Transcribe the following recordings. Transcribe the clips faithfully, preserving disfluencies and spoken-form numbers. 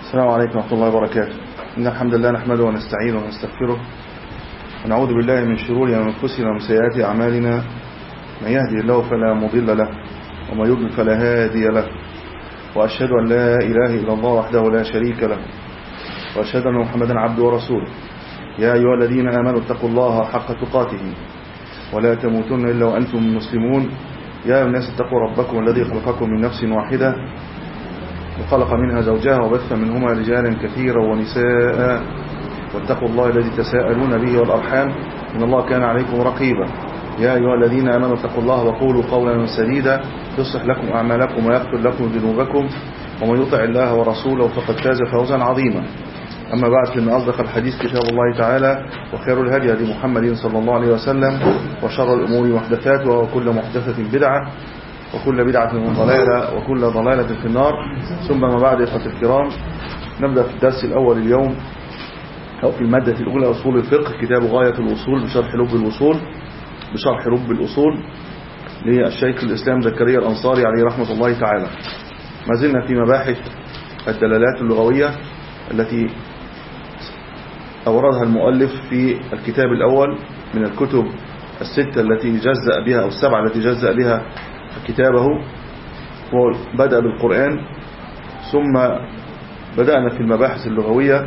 السلام عليكم ورحمة الله وبركاته. إن الحمد لله نحمده ونستعينه ونستغفره ونعوذ بالله من شرور أنفسنا ومن سيئات أعمالنا. من يهدي الله فلا مضل له ومن يضلل فلا هادي له، وأشهد أن لا إله إلا الله وحده لا شريك له، وأشهد أن محمدا عبده ورسوله. يا أيها الذين آمنوا اتقوا الله حق تقاته ولا تموتن إلا وأنتم مسلمون. يا أيها الناس اتقوا ربكم الذي خلقكم من نفس واحدة وخلق منها زوجها وبث منهما رجالا كثيرا ونساء، واتقوا الله الذي تساءلون به والأرحام إن الله كان عليكم رقيبا. يا أيها الذين آمنوا اتقوا الله وقولوا قولا سديدا يصلح لكم أعمالكم ويغفر لكم ذنوبكم، ومن يطع الله ورسوله فقد فاز فوزا عظيما. أما بعد، فإن أصدق الحديث كتاب الله تعالى، وخير الهدي هدي محمد صلى الله عليه وسلم، وشر الأمور محدثاتها وكل محدثة بدعة وكل بدعة ضلالة وكل ضلالة في النار. ثم ما بعد، إخوة الكرام، نبدأ في الدرس الأول اليوم أو في المادة الأولى أصول الفقه، كتاب غاية الوصول بشرح لب الوصول بشرح لب الأصول للشيخ الإسلام زكريا الأنصاري عليه رحمة الله تعالى. ما زلنا في مباحث الدلالات اللغوية التي أوردها المؤلف في الكتاب الأول من الكتب الستة التي جزأ بها أو السبعة التي جزأ بها كتابه. وبدأ بالقرآن، ثم بدأنا في المباحث اللغوية،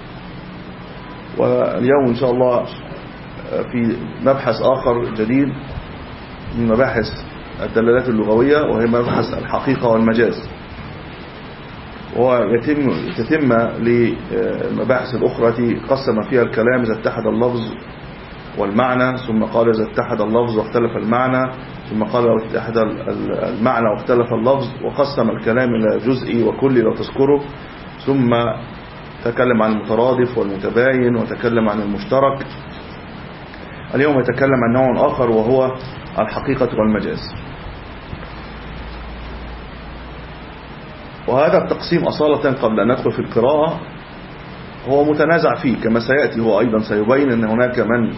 واليوم إن شاء الله في مبحث آخر جديد من مباحث الدلالات اللغوية، وهي مبحث الحقيقة والمجاز. ويتم تتم للمباحث الأخرى التي قسم فيها الكلام إذا اتحد اللفظ والمعنى، ثم قال إذا اتحد اللفظ واختلف المعنى، ثم قال لو اتحد المعنى واختلف اللفظ، وقسم الكلام إلى جزئي وكلي لو تذكره، ثم تكلم عن المترادف والمتباين وتكلم عن المشترك. اليوم يتكلم عن نوع آخر وهو الحقيقة والمجاز. وهذا التقسيم أصالة قبل أن ندخل في القراءة هو متنازع فيه، كما سيأتي هو أيضا سيبين أن هناك من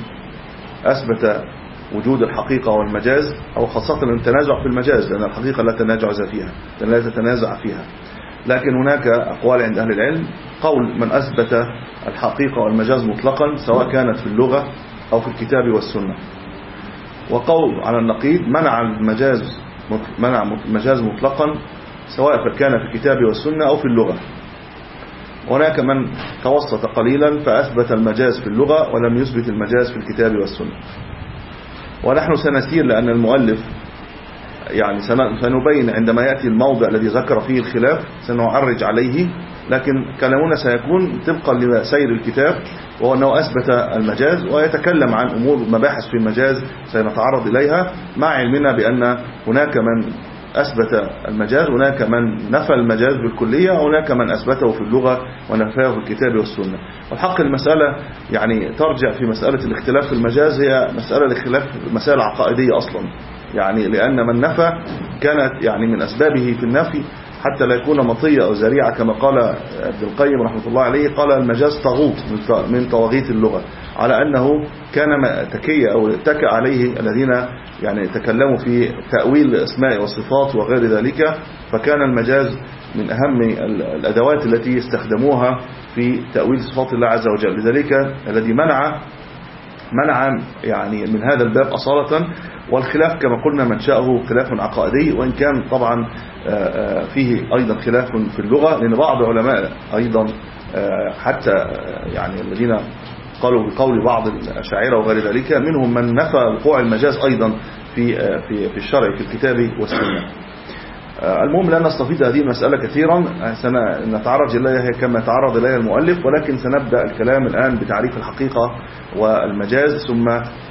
أثبت وجود الحقيقة والمجاز، أو خاصة التنازع في المجاز، لأن الحقيقة لا تنازع فيها لا تتنازع فيها لكن هناك أقوال عند أهل العلم. قول من أثبت الحقيقة والمجاز مطلقا سواء كانت في اللغة أو في الكتاب والسنة، وقول على النقيض منع المجاز منع المجاز مطلقا سواء كان في الكتاب والسنة أو في اللغة. هناك من توسط قليلا فأثبت المجاز في اللغة ولم يثبت المجاز في الكتاب والسنة. ونحن سنسير لأن المؤلف يعني سنبين عندما يأتي الموضع الذي ذكر فيه الخلاف سنعرج عليه، لكن كلامنا سيكون طبقا لسير الكتاب، وهو أنه أثبت المجاز ويتكلم عن أمور مباحث في المجاز سنتعرض إليها، مع علمنا بأن هناك من أثبت المجاز، هناك من نفى المجاز بالكلية، وهناك من أثبته في اللغة ونفاه في الكتاب والسنة. والحق المسألة يعني ترجع في مسألة الاختلاف في المجاز هي مسألة الاختلاف مسألة عقائدية أصلا، يعني لأن من نفى كانت يعني من أسبابه في النفي حتى لا يكون مطية أو ذريعة، كما قال ابن القيم رحمة الله عليه، قال المجاز طاغوت من طواغيت اللغة، على أنه كان تكية أو اتكى عليه الذين يعني تكلموا في تأويل الأسماء والصفات وغير ذلك، فكان المجاز من أهم الأدوات التي استخدموها في تأويل صفات الله عز وجل. لذلك الذي منع منع يعني من هذا الباب أصالة. والخلاف كما قلنا منشأه خلاف عقائدي، وإن كان طبعا فيه أيضا خلاف في اللغة، لأن بعض علماء أيضا حتى يعني الذين قالوا بقول بعض الأشاعرة وغير ذلك منهم من نفى وقوع المجاز أيضا في في في الشرع في الكتاب والسنة. المهم لا نستفيد هذه المسألة كثيرا، سنتعرض إليها كما تعرض إليها المؤلف، ولكن سنبدأ الكلام الآن بتعريف الحقيقة والمجاز، ثم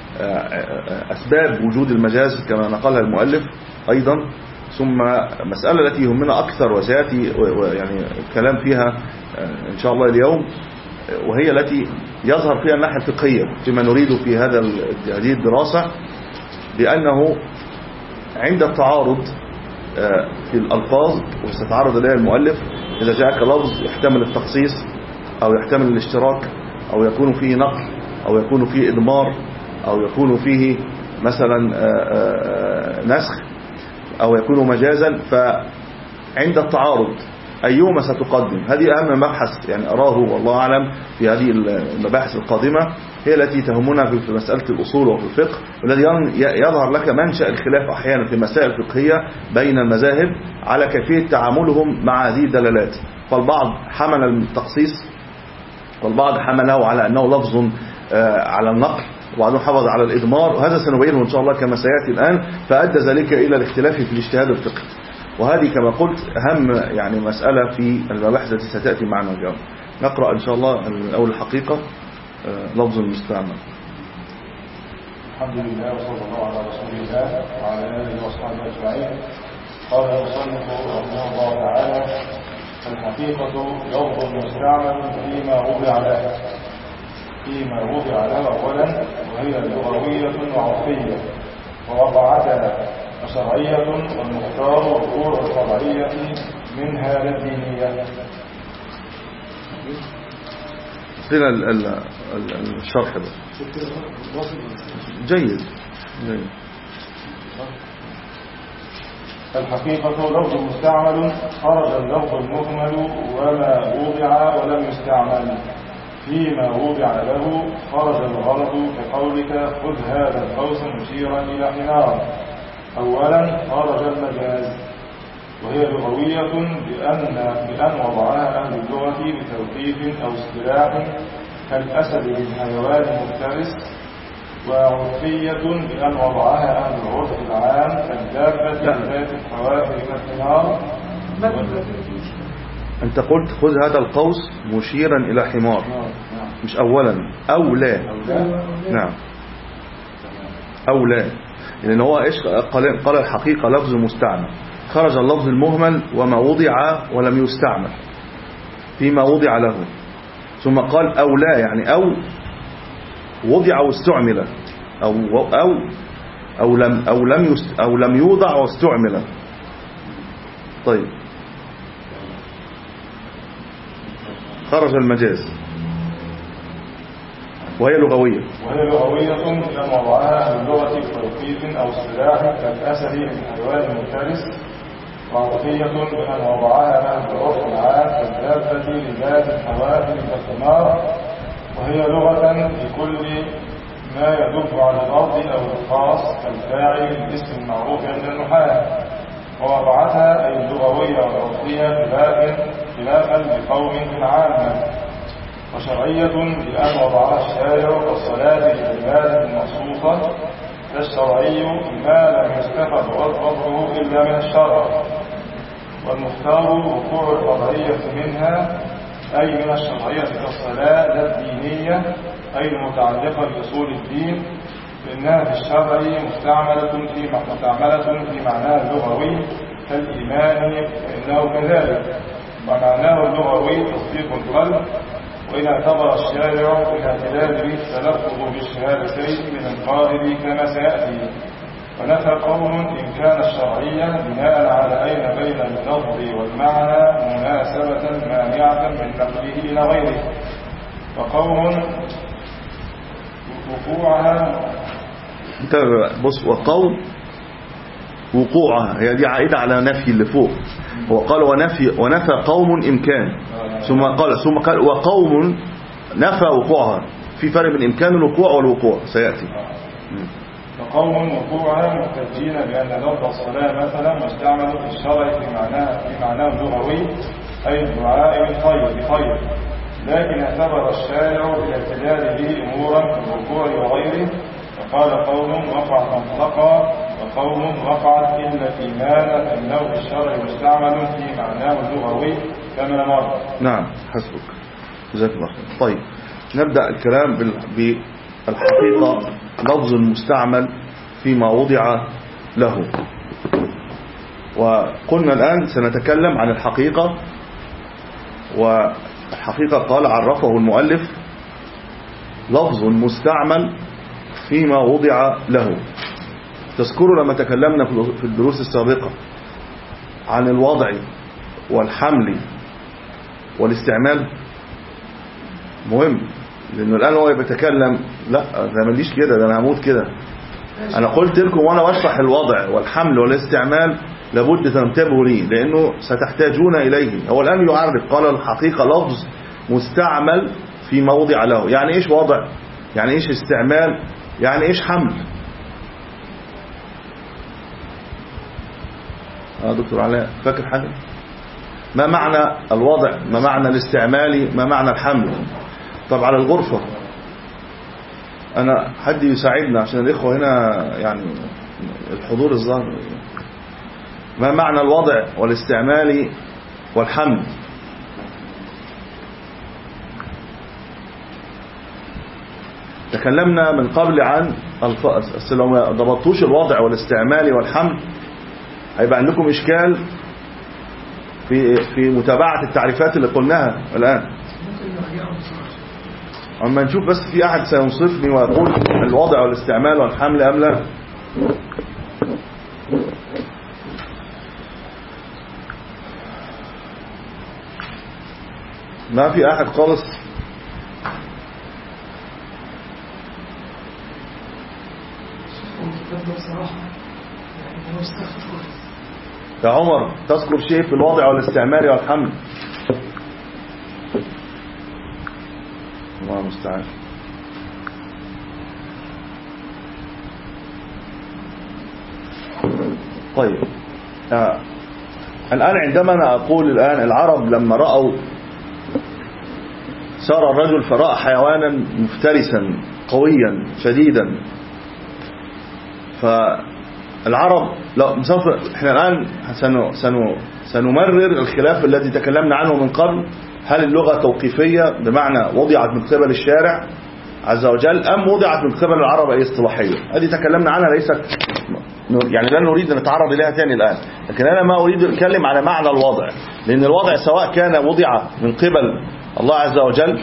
أسباب وجود المجاز كما نقلها المؤلف أيضا، ثم مسألة التي يهمنا أكثر وسيأتي يعني الكلام فيها إن شاء الله اليوم، وهي التي يظهر فيها الناحية الفقهية فيما نريد في هذا هذه الدراسة، بأنه عند التعارض في الألفاظ وستتعرض إليها المؤلف، إذا جاءك لفظ يحتمل التخصيص أو يحتمل الاشتراك أو يكون فيه نقل أو يكون فيه إضمار أو يكون فيه مثلا نسخ أو يكون مجازا، فعند التعارض أيهما ستقدم. هذه أهم مبحث يعني أراه والله أعلم في هذه المباحث القادمة، هي التي تهمنا في مسألة الأصول وفي الفقه، والذي يظهر لك منشأ الخلاف أحيانا في مسائل فقهية بين المذاهب على كيفية تعاملهم مع هذه الدلالات. فالبعض حمل التخصيص والبعض حمله على أنه لفظ على النقل، وبعضهم حفظ على الإضمار، وهذا سنبينه إن شاء الله كما سيأتي الآن. فأدى ذلك إلى الاختلاف في الاجتهاد الفقهي، وهذه كما قلت أهم يعني مسألة في المباحث التي ستأتي معنا اليوم. نقرأ إن شاء الله من أول الحقيقة لفظ المستعمل. الحمد لله وصلى الله على رسول الله وعلى آله وصحبه أجمعين. قال المصنف رحمه الله تعالى: الحقيقة لفظ مستعمل فيما وضع له فيما وضع له أولا، وهي لغوية وعرفية ووقعتها، وشرعية، والمختار وقوع الشرعية منها للدينية. فينا الشرح ده جيد جيد. الحقيقة لفظ مستعمل خرج اللفظ المهمل وما وضع ولم يستعمل، فيما وضع له خرج الغرض، كقولك خذ هذا القوس مشيرا إلى حمار. أولا خرج المجاز، وهي لغوية بأن, بأن وضعها أهل اللغة بتوقيف أو اصطلاح كالأسد للحيوان المفترس، وعرفية بأن وضعها أهل العرف العام كالدابة ذات الحوافر كالحمار. أنت قلت خذ هذا القوس مشيرا إلى حمار، مش أولا أو لا. نعم أو لا، لأن هو إيش قال, قال الحقيقة لفظ مستعمل، خرج اللفظ المهمل وما وضع ولم يستعمل فيما وضع له، ثم قال أو لا، يعني أو وضع واستعمل، أو أو أو لم أو لم يست أو لم يوضع واستعمل. طيب، خرج المجاز وهي لغوية وهي لغوية لما وضعها من لغة بتوقيف أو اصطلاح كالأسد للحيوان المفترس، وعرفية بأن وضعها من العرف العام كالدابة لذات الحوافر كالحمار، وهي لغة بكل ما يدل على الأرض أو الخاص كالفاعل الاسم المعروف عند النحاة. ووضعتها أي اللغوية والعرفية خلافا لقوم في العامة. وشرعية بأن وضعها الشارع كالصلاة للعبادة المخصوصة، فالشرعي ما لم يستفد وضعه إلا من الشرع. والمختار وقوع القضية منها أي من الشرعية كالصلاة لا الدينية أي المتعلقة بأصول الدين، لأنها في الشرع مستعملة في مستعملة في معناها اللغوي كالإيمان، فإنه كذلك، ومعناه اللغوي تصديق القلب. وإن اعتبر الشارع بالاعتداد بالتلفظ بالشهادتين من القائل كما سيأتي. ونفى قوم إن كان الشرعية بناء على أين بين اللفظ والمعنى مناسبة مانعة من نقله إلى غيره. وقوم وقوعها بص وقوم وقوعها هي دي عائدة على نفي اللي فوق. هو قال ونفي ونفى قوم إمكان، ثم قال ثم قال وقوم نفى وقوعها. في فرق بين إمكان الوقوع والوقوع سيأتي. وقوم وقوعها محتجين بأن لفظ الصلاة مثلا مستعمل في الشرع في معناه في معناه اللغوي أي الدعاء بالخير بخير، لكن اعتبر الشارع بالاعتدال به أمورا كالوقوع وغيره، فقال قوم وقعت مطلقا وقوم وقعت إلا في مال فإنه في الشرع مستعمل في معناه اللغوي كما مر. نعم حسبك جزاك الله خير. طيب نبدأ الكلام بالحقيقة لفظ المستعمل فيما وضع له. وقلنا الآن سنتكلم عن الحقيقة، والحقيقة قال عرفه المؤلف لفظ مستعمل فيما وضع له. تذكروا لما تكلمنا في الدروس السابقة عن الوضع والحمل والاستعمال، مهم، لأنه الآن هو بيتكلم لا ده ماليش كده، ده أنا هموت كده. أنا قلت لكم وأنا بشرح الوضع والحمل والاستعمال لابد تنتبهوا ليه، لأنه ستحتاجون إليه. هو الآن يعرف، قال الحقيقة لفظ مستعمل في موضع له. يعني إيش وضع؟ يعني إيش استعمال؟ يعني إيش حمل؟ آه دكتور علاء فاكر حاجة؟ ما معنى الوضع؟ ما معنى الاستعمالي؟ ما معنى الحمل؟ طب على الغرفة أنا حد يساعدنا عشان الإخوة هنا يعني الحضور الظاهر. ما معنى الوضع والاستعمالي والحمل؟ تكلمنا من قبل عن الفأس، لو ما ضبطوش الوضع والاستعمالي والحمل هيبقى عندكم إشكال في في متابعة التعريفات اللي قلناها الآن. أما نشوف بس في أحد سينصفني ويقول الوضع والاستعمال والحمل أم لا. ما في أحد خالص. يا عمر تذكر شيء في الوضع والاستعمال والحمل؟ الله المستعان. طيب آه. الآن عندما أنا أقول الآن العرب لما رأوا سار الرجل فرأى حيوانا مفترسا قويا شديدا، فالعرب لو احنا الآن سنو سنو سنمرر الخلاف الذي تكلمنا عنه من قبل. هل اللغة توقيفية بمعنى وضعت من قبل الشارع عز وجل أم وضعت من قبل العرب أي اصطلاحية؟ هذه تكلمنا عنها، ليست يعني لا نريد أن نتعرض إليها ثاني الآن. لكن أنا ما أريد أن أتكلم على معنى الوضع، لأن الوضع سواء كان وضع من قبل الله عز وجل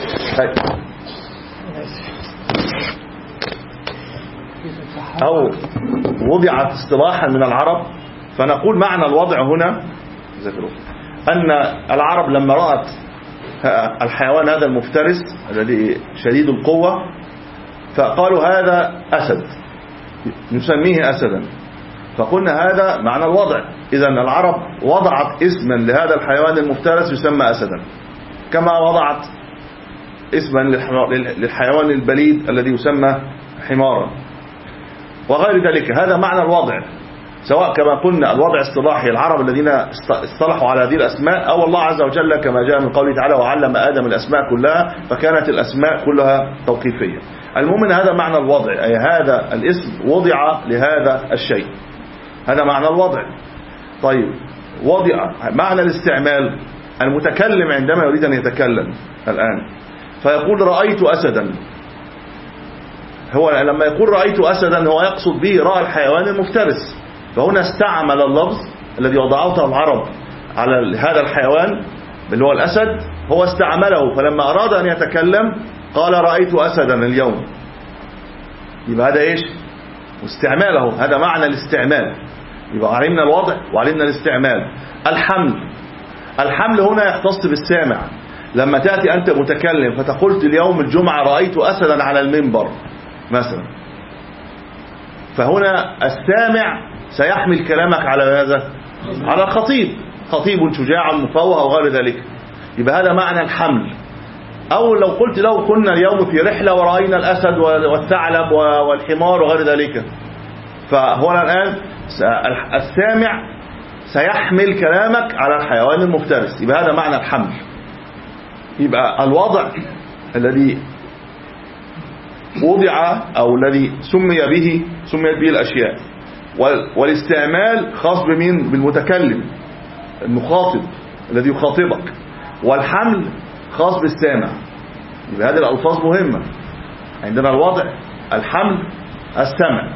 أو وضعت اصطلاحا من العرب، فنقول معنى الوضع هنا أن العرب لما رأت الحيوان هذا المفترس الذي شديد القوة فقالوا هذا أسد نسميه أسدا، فقلنا هذا معنى الوضع. إذن العرب وضعت اسما لهذا الحيوان المفترس يسمى أسدا، كما وضعت اسما للحيوان البليد الذي يسمى حمارا وغير ذلك. هذا معنى الوضع، سواء كما قلنا الوضع اصطلاحي العرب الذين اصطلحوا على هذه الأسماء، أو الله عز وجل كما جاء من قوله تعالى وعلم آدم الأسماء كلها، فكانت الأسماء كلها توقيفية. المهم أن هذا معنى الوضع، أي هذا الاسم وضع لهذا الشيء، هذا معنى الوضع. طيب وضع معنى الاستعمال، المتكلم عندما يريد أن يتكلم الآن فيقول رأيت أسدا، هو لما يقول رأيت أسدا هو يقصد به رأى الحيوان المفترس، فهنا استعمل اللفظ الذي وضعته العرب على هذا الحيوان اللي هو الأسد، هو استعمله، فلما أراد أن يتكلم قال رأيت أسدا اليوم. يبقى هذا إيش؟ استعماله، هذا معنى الاستعمال. يبقى علمنا الوضع وعلمنا الاستعمال. الحمل، الحمل هنا يختص بالسامع. لما تأتي أنت متكلم فتقول اليوم الجمعة رأيت أسدا على المنبر مثلا، فهنا السامع سيحمل كلامك على هذا، على الخطيب، خطيب شجاع مفوه وغير ذلك. يبقى هذا معنى الحمل. أو لو قلت له كنا اليوم في رحلة ورأينا الأسد والثعلب والحمار وغير ذلك، فهنا الآن السامع سيحمل كلامك على الحيوان المفترس. يبقى هذا معنى الحمل. يبقى الوضع الذي وضع أو الذي سمي به سميت به الأشياء، والاستعمال خاص بمين؟ بالمتكلم المخاطب الذي يخاطبك، والحمل خاص بالسامع. يبقى هذه الألفاظ مهمة. عندنا الوضع، الحمل، السمع.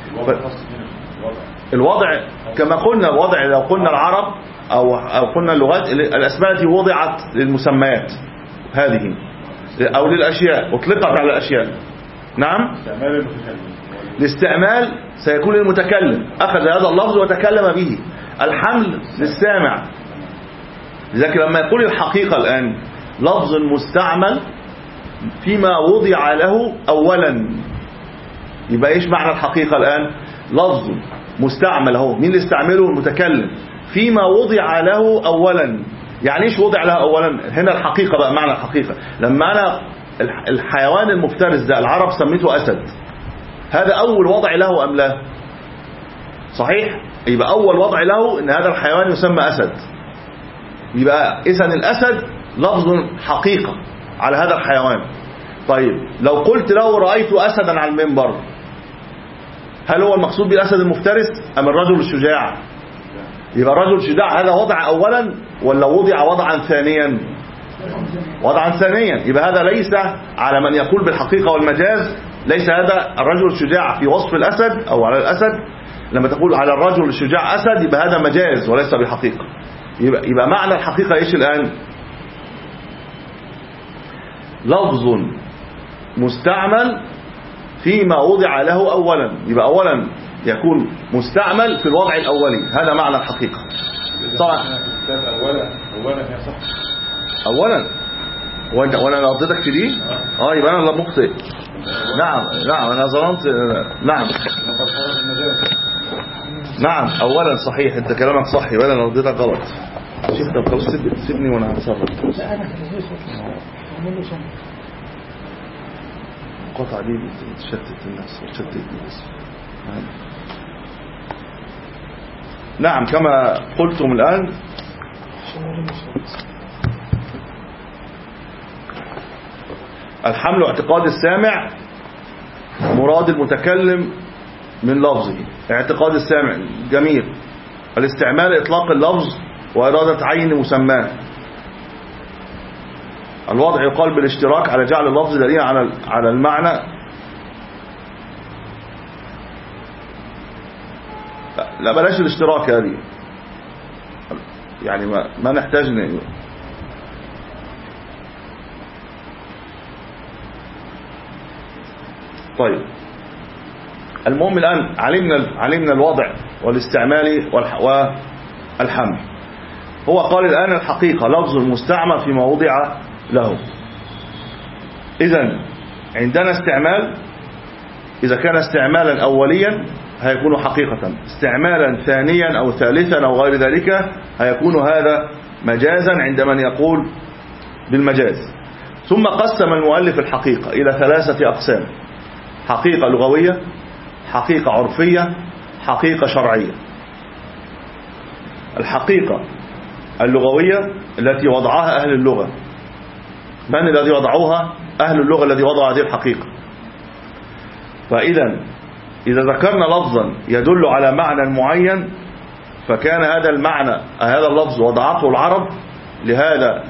الوضع كما قلنا الوضع لو قلنا العرب أو أو قلنا اللغات الأسماء التي وضعت للمسميات هذه أو للأشياء أطلقت على الأشياء. نعم. الاستعمال سيكون للمتكلم، أخذ هذا اللفظ وتكلم به. الحمل للسامع. لذلك لما يقول الحقيقة الآن لفظ مستعمل فيما وضع له أولا، يبقى إيش معنى الحقيقة الآن؟ لفظ مستعمل اهو. مين اللي استعمله؟ المتكلم فيما وضع له اولا. يعني ايش وضع له اولا؟ هنا الحقيقة بقى، معنى الحقيقة لما انا الحيوان المفترس ده العرب سميته اسد، هذا اول وضع له ام لا؟ صحيح، يبقى اول وضع له ان هذا الحيوان يسمى اسد. يبقى اذا الاسد لفظ حقيقة على هذا الحيوان. طيب لو قلت له رأيت اسدا على المنبر، هل هو المقصود بالاسد المفترس ام الرجل الشجاع؟ يبقى الرجل الشجاع هذا وضع اولا ولا وضع وضعا ثانيا؟ وضعا ثانيا. يبقى هذا ليس على من يقول بالحقيقة والمجاز، ليس هذا الرجل الشجاع في وصف الاسد او على الاسد. لما تقول على الرجل الشجاع اسد يبقى هذا مجاز وليس بحقيقة. يبقى, يبقى معنى الحقيقة ايش الان؟ لفظ مستعمل فيما وضع له اولا. يبقى اولا يكون مستعمل في الوضع الاولي، هذا معنى الحقيقة. طبعا اولا اولا يصح اولا. وانت وانا رديتك في دي اه يبقى انا اللي مخطئ. نعم نعم انا ظلمت. نعم نعم اولا صحيح، انت كلامك صح، يبقى انا رديتك غلط. شيخ طب خلاص سيبني وانا هتصرف. قطع دي تشتت الناس وتشتت الناس. نعم كما قلتم الآن الحمل اعتقاد السامع مراد المتكلم من لفظه. اعتقاد السامع جميل. الاستعمال اطلاق اللفظ وإرادة عين مسماه. الوضع يقال بالاشتراك على جعل اللفظ دليلا على على المعنى. لا بلاش الاشتراك هذه، يعني ما, ما نحتاج ن... طيب المهم الآن علمنا علمنا الوضع والاستعمال والحمل. هو قال الآن الحقيقة لفظ مستعمل فيما وضع له. إذن عندنا استعمال، إذا كان استعمالا أوليا هيكون حقيقة، استعمالا ثانيا أو ثالثا أو غير ذلك هيكون هذا مجازا عند من يقول بالمجاز. ثم قسم المؤلف الحقيقة إلى ثلاثة أقسام: حقيقة لغوية، حقيقة عرفية، حقيقة شرعية. الحقيقة اللغوية التي وضعها أهل اللغة. من الذي وضعوها؟ أهل اللغة الذي وضعوا هذه الحقيقة. فإذا إذا ذكرنا لفظا يدل على معنى معين فكان هذا المعنى هذا اللفظ وضعته العرب لهذا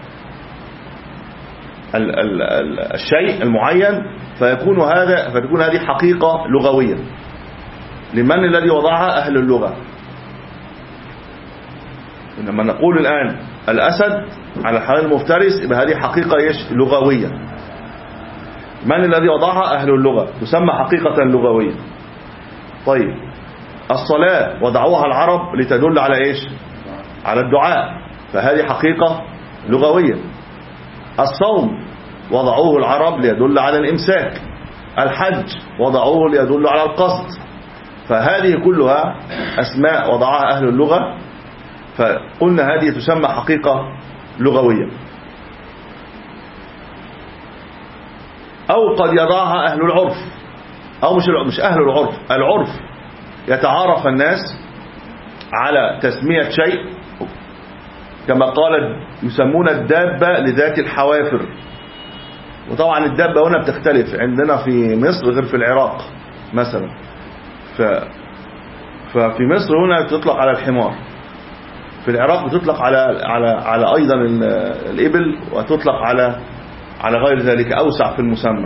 ال ال ال الشيء المعين، فيكون هذا فتكون هذه حقيقة لغوية. لمن الذي وضعها؟ أهل اللغة. لما نقول الآن الأسد على الحيوان المفترس يبقى هذه حقيقة ايش؟ لغوية. من الذي وضعها؟ أهل اللغة، تسمى حقيقة لغوية. طيب الصلاة وضعوها العرب لتدل على ايش؟ على الدعاء، فهذه حقيقة لغوية. الصوم وضعوه العرب ليدل على الإمساك. الحج وضعوه ليدل على القصد. فهذه كلها أسماء وضعها أهل اللغة، فقلنا هذه تسمى حقيقة لغوية. أو قد يضعها أهل العرف، أو مش مش أهل العرف، العرف يتعارف الناس على تسمية شيء، كما قال يسمون الدابة لذات الحوافر. وطبعا الدابة هنا بتختلف، عندنا في مصر غير في العراق مثلا. ف ففي مصر هنا تطلق على الحمار، في العراق بتطلق على على على ايضا الابل، وتطلق على على غير ذلك، اوسع في المسمى.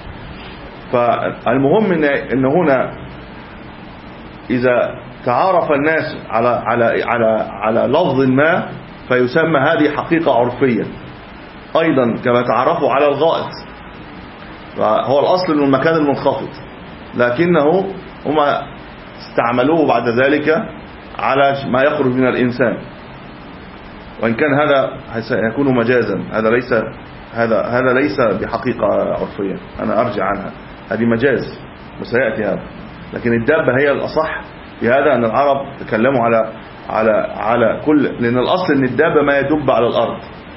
فالمهم ان ان هنا اذا تعارف الناس على على على على لفظ ما فيسمى هذه حقيقة عرفية. ايضا كما تعرفوا على الغائط، فهو الاصل انه المكان المنخفض، لكنه هم استعملوه بعد ذلك على ما يخرج من الإنسان، وإن كان هذا يكون مجازا. هذا ليس هذا هذا ليس بحقيقة عرفية، أنا أرجع عنها، هذه مجاز وسيأتي هذا. لكن الدابة هي الأصح، بهذا أن العرب تكلموا على على على كل، لأن الأصل أن الدابة ما يدب على الأرض،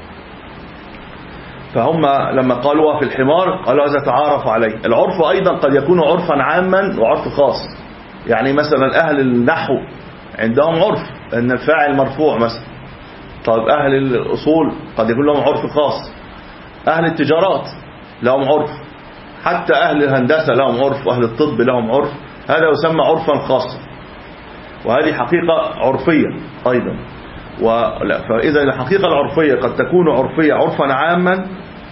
فهم لما قالوا في الحمار قالوا هذا تعارف عليه. العرف أيضا قد يكون عرفا عاما وعرف خاص، يعني مثلا أهل النحو عندهم عرف أن الفاعل مرفوع مثلا. طيب أهل الأصول قد يكون لهم عرف خاص، أهل التجارات لهم عرف، حتى أهل الهندسة لهم عرف، وأهل الطب لهم عرف، هذا يسمى عرفا خاصا، وهذه حقيقة عرفية أيضا. فإذا الحقيقة العرفية قد تكون عرفية عرفا عاما،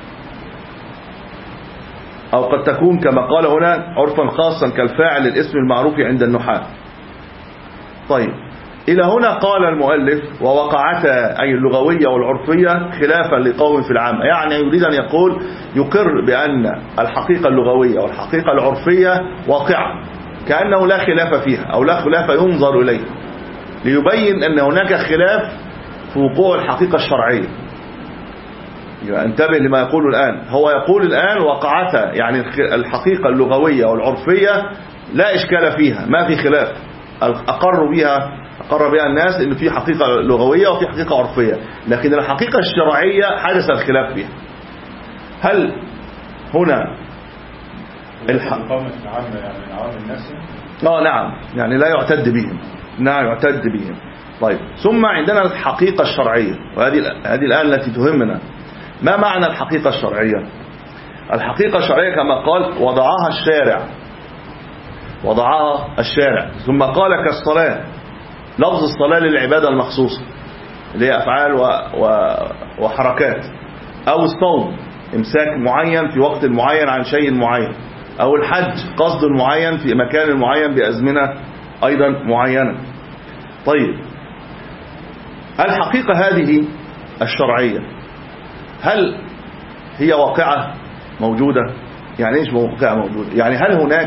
أو قد تكون كما قال هنا عرفا خاصا كالفاعل الاسم المعروف عند النحاة. طيب إلى هنا قال المؤلف ووقعتا، أي اللغوية والعرفية، خلافا لقوم في العامة، يعني يريد أن يقول يقر بأن الحقيقة اللغوية والحقيقة العرفية واقعة، كأنه لا خلاف فيها أو لا خلاف ينظر إليه، ليبين أن هناك خلاف في وقوع الحقيقة الشرعية. انتبه لما يقول الآن، هو يقول الآن وقعتا، يعني الحقيقة اللغوية والعرفية لا إشكال فيها، ما في خلاف، أقر بها أقر بها الناس إن في حقيقة لغوية وفي حقيقة عرفية، لكن الحقيقة الشرعية حدث الخلاف فيها. هل هنا الحقيقة العامة يعني عوام الناس؟ اه نعم، يعني لا يعتد بهم، نعم يعتد بهم. طيب ثم عندنا الحقيقة الشرعية، وهذه هذه الآن التي تهمنا. ما معنى الحقيقة الشرعية؟ الحقيقة الشرعية كما قال وضعها الشارع، وضعها الشارع ثم قال كالصلاة، لفظ الصلاة للعبادة المخصوصة اللي هي أفعال و... و... وحركات، أو الصوم إمساك معين في وقت معين عن شيء معين، أو الحج قصد معين في مكان معين بأزمنة أيضا معينة. طيب الحقيقة هذه الشرعية هل هي واقعة موجودة؟ يعني ايش واقعة موجودة؟ يعني هل هناك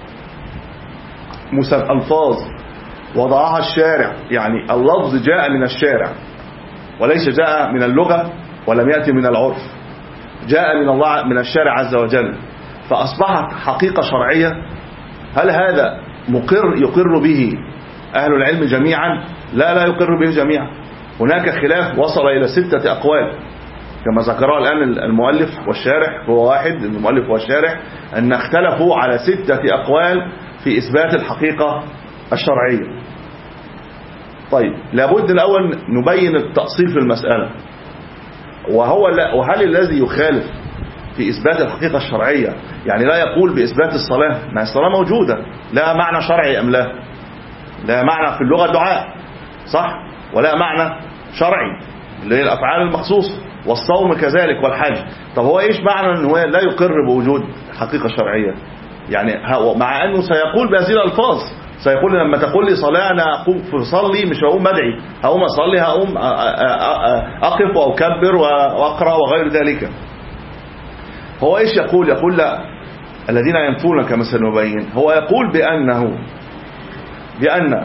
ألفاظ وضعها الشارع، يعني اللفظ جاء من الشارع وليس جاء من اللغة ولم يأتي من العرف، جاء من الله من الشارع عز وجل، فأصبحت حقيقة شرعية؟ هل هذا مقر يقر به أهل العلم جميعا؟ لا لا يقر به جميعا، هناك خلاف وصل إلى ستة أقوال كما ذكرها الآن المؤلف والشارح، هو واحد المؤلف والشارح، أن اختلفوا على ستة أقوال في إثبات الحقيقة الشرعية. طيب لابد الأول نبين التأصيل في المسألة، وهو وهل الذي يخالف في إثبات الحقيقة الشرعية يعني لا يقول بإثبات الصلاة، ما الصلاة موجودة لا معنى شرعي أم لا؟ لا معنى في اللغة دعاء صح، ولا معنى شرعي اللي هي الأفعال المخصوصة، والصوم كذلك والحج. طب هو إيش معنى أنه لا يقر بوجود حقيقة شرعية؟ يعني مع أنه سيقول بهذه الألفاظ، سيقول لما تقول لي صلاة أنا أقوم فصلي، مش هقوم بدعي، هقوم أصلي، هقوم أقف وأكبر وأقرأ وغير ذلك. هو إيش يقول؟ يقول لا، الذين ينفون كما سنبين، هو يقول بأنه بأن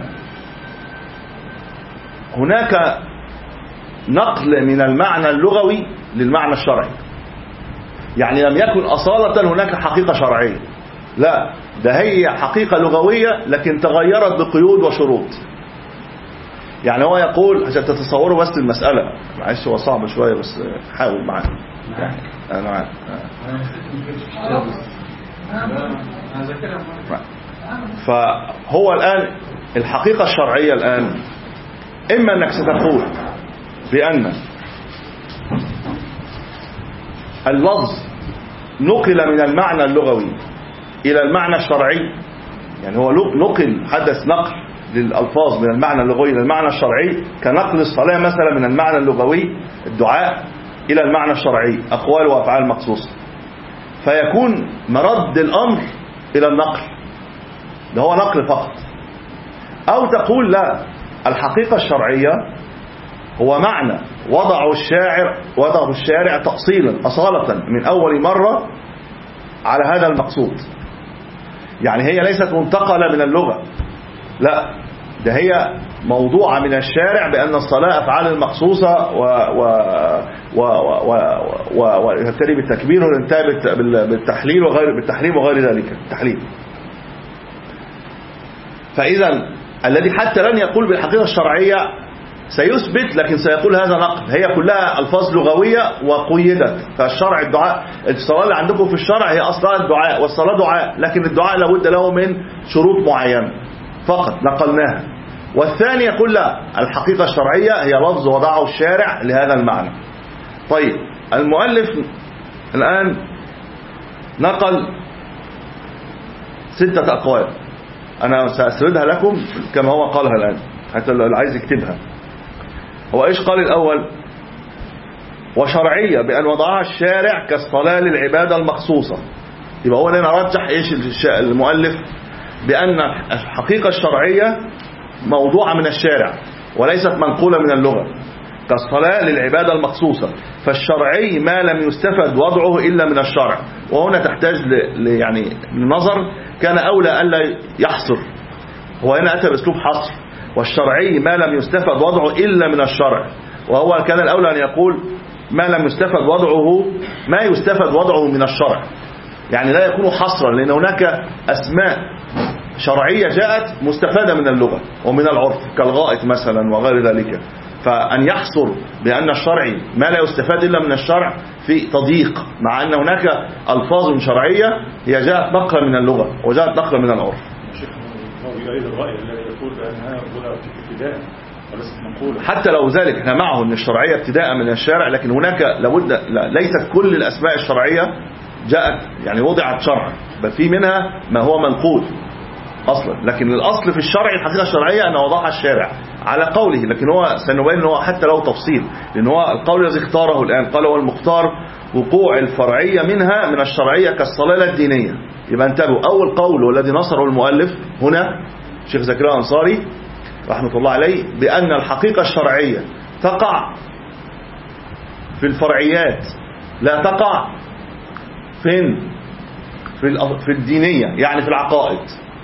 هناك نقل من المعنى اللغوي للمعنى الشرعي، يعني لم يكن أصالة هناك حقيقة شرعية، لا ده هي حقيقة لغوية لكن تغيرت بقيود وشروط. يعني هو يقول عشان تتصوروا بس المسألة، معلش هو صعب شوية بس حاول معانا يعني أنا معاك. فهو الآن الحقيقة الشرعية الآن إما أنك ستقول بأن اللفظ نقل من المعنى اللغوي إلى المعنى الشرعي، يعني هو نقل حدث نقل للألفاظ من المعنى اللغوي إلى المعنى الشرعي، كنقل الصلاة مثلا من المعنى اللغوي الدعاء إلى المعنى الشرعي أقوال وأفعال مخصوصة، فيكون مرد الأمر إلى النقل، ده هو نقل فقط. أو تقول لا، الحقيقة الشرعية هو معنى وضعه الشاعر وضعه الشارع تأصيلا أصالة من أول مرة على هذا المقصود، يعني هي ليست منتقلة من اللغة، لا ده هي موضوعة من الشارع بأن الصلاة أفعال المخصوصة ويبتدي بالتكبير وينتهي بالتحليل وغير بالتحريم وغير ذلك التحليل. فإذا الذي حتى لن يقول بالحقيقة الشرعية سيثبت، لكن سيقول هذا نقل. هي كلها ألفاظ لغوية وقيدت. فالشرع الدعاء، الصلاة اللي عندكم في الشرع هي أصلا الدعاء، والصلاة دعاء، لكن الدعاء لابد له من شروط معينة فقط نقلناها. والثاني يقول لا، الحقيقة الشرعية هي لفظ وضعه الشارع لهذا المعنى. طيب المؤلف الآن نقل ستة أقوال، أنا سأسردها لكم كما هو قالها الآن حتى اللي عايز يكتبها. هو إيش قال الأول؟ وشرعية بأن وضعها الشارع كالصلاة للعبادة المخصوصة. يبقى هو لنا رجح إيش المؤلف؟ بأن الحقيقة الشرعية موضوعة من الشارع وليست منقولة من اللغة، كالصلاة للعبادة المخصوصة. فالشرعي ما لم يستفد وضعه إلا من الشرع، وهنا تحتاج ل... يعني النظر. كان أولى ألا يحصر، هو هنا أتى بأسلوب حصر. والشرعي ما لم يستفد وضعه إلا من الشرع، وهو كان الأولى أن يقول ما لم يستفد وضعه ما يستفد وضعه من الشرع، يعني لا يكون حصرا، لأن هناك أسماء شرعية جاءت مستفادة من اللغة ومن العرف كالغائط مثلا وغير ذلك. فأن يحصر بأن الشرعي ما لا يستفاد إلا من الشرع في تضييق، مع أن هناك ألفاظ شرعية هي جاءت نقلا من اللغة وجاءت نقلا من العرف. حتى لو ذلك احنا معه أن الشرعية ابتداء من الشارع، لكن هناك لابد لا ليست كل الأسماء الشرعية جاءت يعني وضعت شرعا، بل في منها ما هو منقول أصلا، لكن الأصل في الشرع الحقيقة الشرعية أن وضعها الشارع على قوله. لكن هو سنبين أنه حتى لو تفصيل، لأن هو القول الذي اختاره الآن قال هو المختار وقوع الفرعية منها من الشرعية كالصلاة الدينية. يبقى انتبهوا، أول قول والذي نصره المؤلف هنا شيخ زكريا الأنصاري رحمة الله عليه بأن الحقيقة الشرعية تقع في الفرعيات، لا تقع فين؟ في الدينية، يعني في العقائد.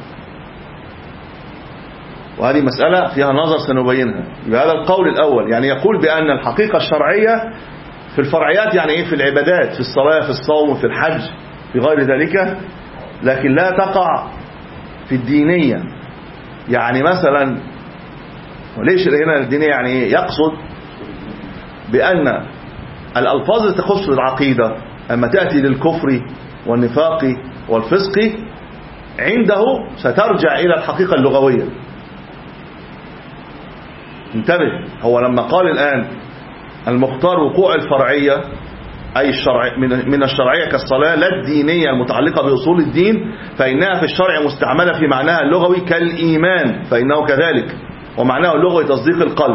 وهذه مسألة فيها نظر سنبينها. هذا القول الأول يعني يقول بأن الحقيقة الشرعية في الفرعيات، يعني إيه؟ في العبادات، في الصلاة، في الصوم، في الحج، في غير ذلك، لكن لا تقع في الدينية. يعني مثلا وليش هنا الدينية؟ يعني إيه؟ يقصد بأن الألفاظ التي تخص العقيدة أما تأتي للكفر والنفاق والفسق عنده سترجع إلى الحقيقة اللغوية. انتبه، هو لما قال الآن المختار وقوع الفرعية أي الشرع من الشرعية كالصلاة لا الدينية المتعلقة بأصول الدين، فإنها في الشرع مستعملة في معناها اللغوي كالإيمان، فإنه كذلك، ومعناه اللغوي تصديق القلب.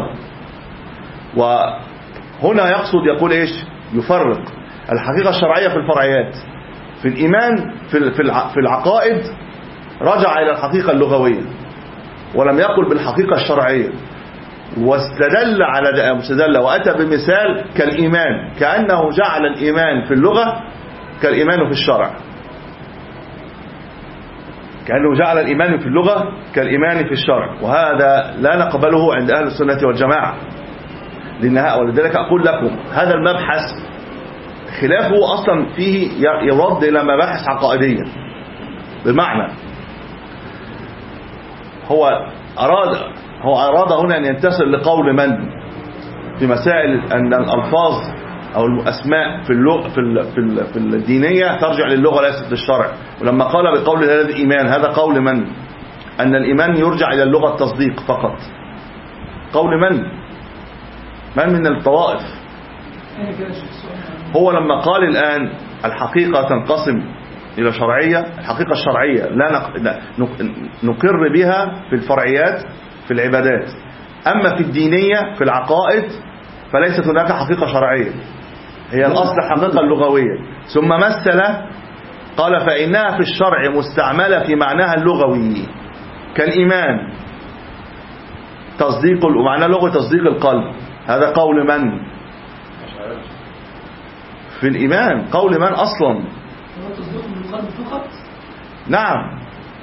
وهنا يقصد يقول إيش؟ يفرق الحقيقة الشرعية في الفرعيات. في الإيمان في العقائد رجع إلى الحقيقة اللغوية ولم يقل بالحقيقة الشرعية، واستدل على ده مستدل وأتى بمثال كالإيمان، كأنه جعل الإيمان في اللغة كالإيمان في الشرع، كأنه جعل الإيمان في اللغة كالإيمان في الشرع. وهذا لا نقبله عند أهل السنة والجماعة. ولذلك أقول لكم هذا المبحث خلافه أصلا فيه يرد إلى مباحث عقائدية، بمعنى هو أراد هو أراد هنا أن ينتصر لقول من في مسائل أن الألفاظ أو الأسماء في اللغة في ال في, ال في الدينية ترجع للغة ليست للشرع. ولما قال بقول هذا الإيمان، هذا قول من؟ أن الإيمان يرجع إلى اللغة التصديق فقط. قول من؟ من من الطوائف؟ هو لما قال الآن الحقيقة تنقسم إلى شرعية، الحقيقة الشرعية لا نقر بها في الفرعيات في العبادات، أما في الدينية في العقائد فليست هناك حقيقة شرعية، هي الأصل الحقيقة اللغوية. ثم مثل قال فإنها في الشرع مستعملة في معناها اللغوي كالإيمان تصديق، ومعنى لغة تصديق القلب. هذا قول من في الإيمان؟ قول من أصلا؟ تصديق القلب فقط؟ نعم،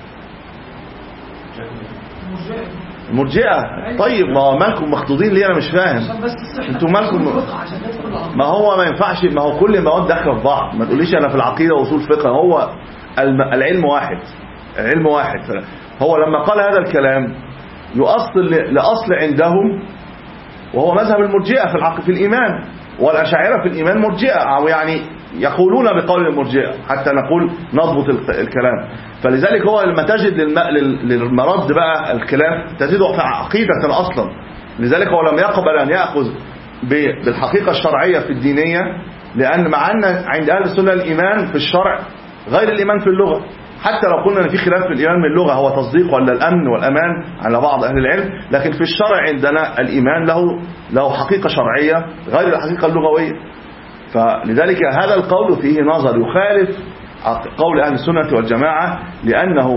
المرجئة. طيب ما هو مالكم مخطوطين ليه؟ أنا مش فاهم انتوا مالكم. ما هو ما ينفعش، ما هو كل المواد داخله في بعض. ما تقوليش أنا في العقيدة وأصول فقه، هو العلم واحد، العلم واحد. هو لما قال هذا الكلام يؤصل لأصل عندهم، وهو مذهب المرجئة في العقل في الإيمان، والأشاعرة في الإيمان مرجئة، أو يعني يقولون بقول المرجئة حتى نقول نضبط الكلام. فلذلك هو لما تجد للمرد بقى الخلاف تجده في عقيدة أصلا. لذلك هو لم يقبل أن يأخذ بالحقيقة الشرعية في الدينية، لأن مع أن عند أهل السنة الإيمان في الشرع غير الإيمان في اللغة، حتى لو قلنا أن في خلاف في الإيمان من اللغة هو تصديق ولا الأمن والأمان على بعض أهل العلم، لكن في الشرع عندنا الإيمان له له حقيقة شرعية غير الحقيقة اللغوية. فلذلك هذا القول فيه نظر يخالف قول أهل السنة والجماعة، لأنه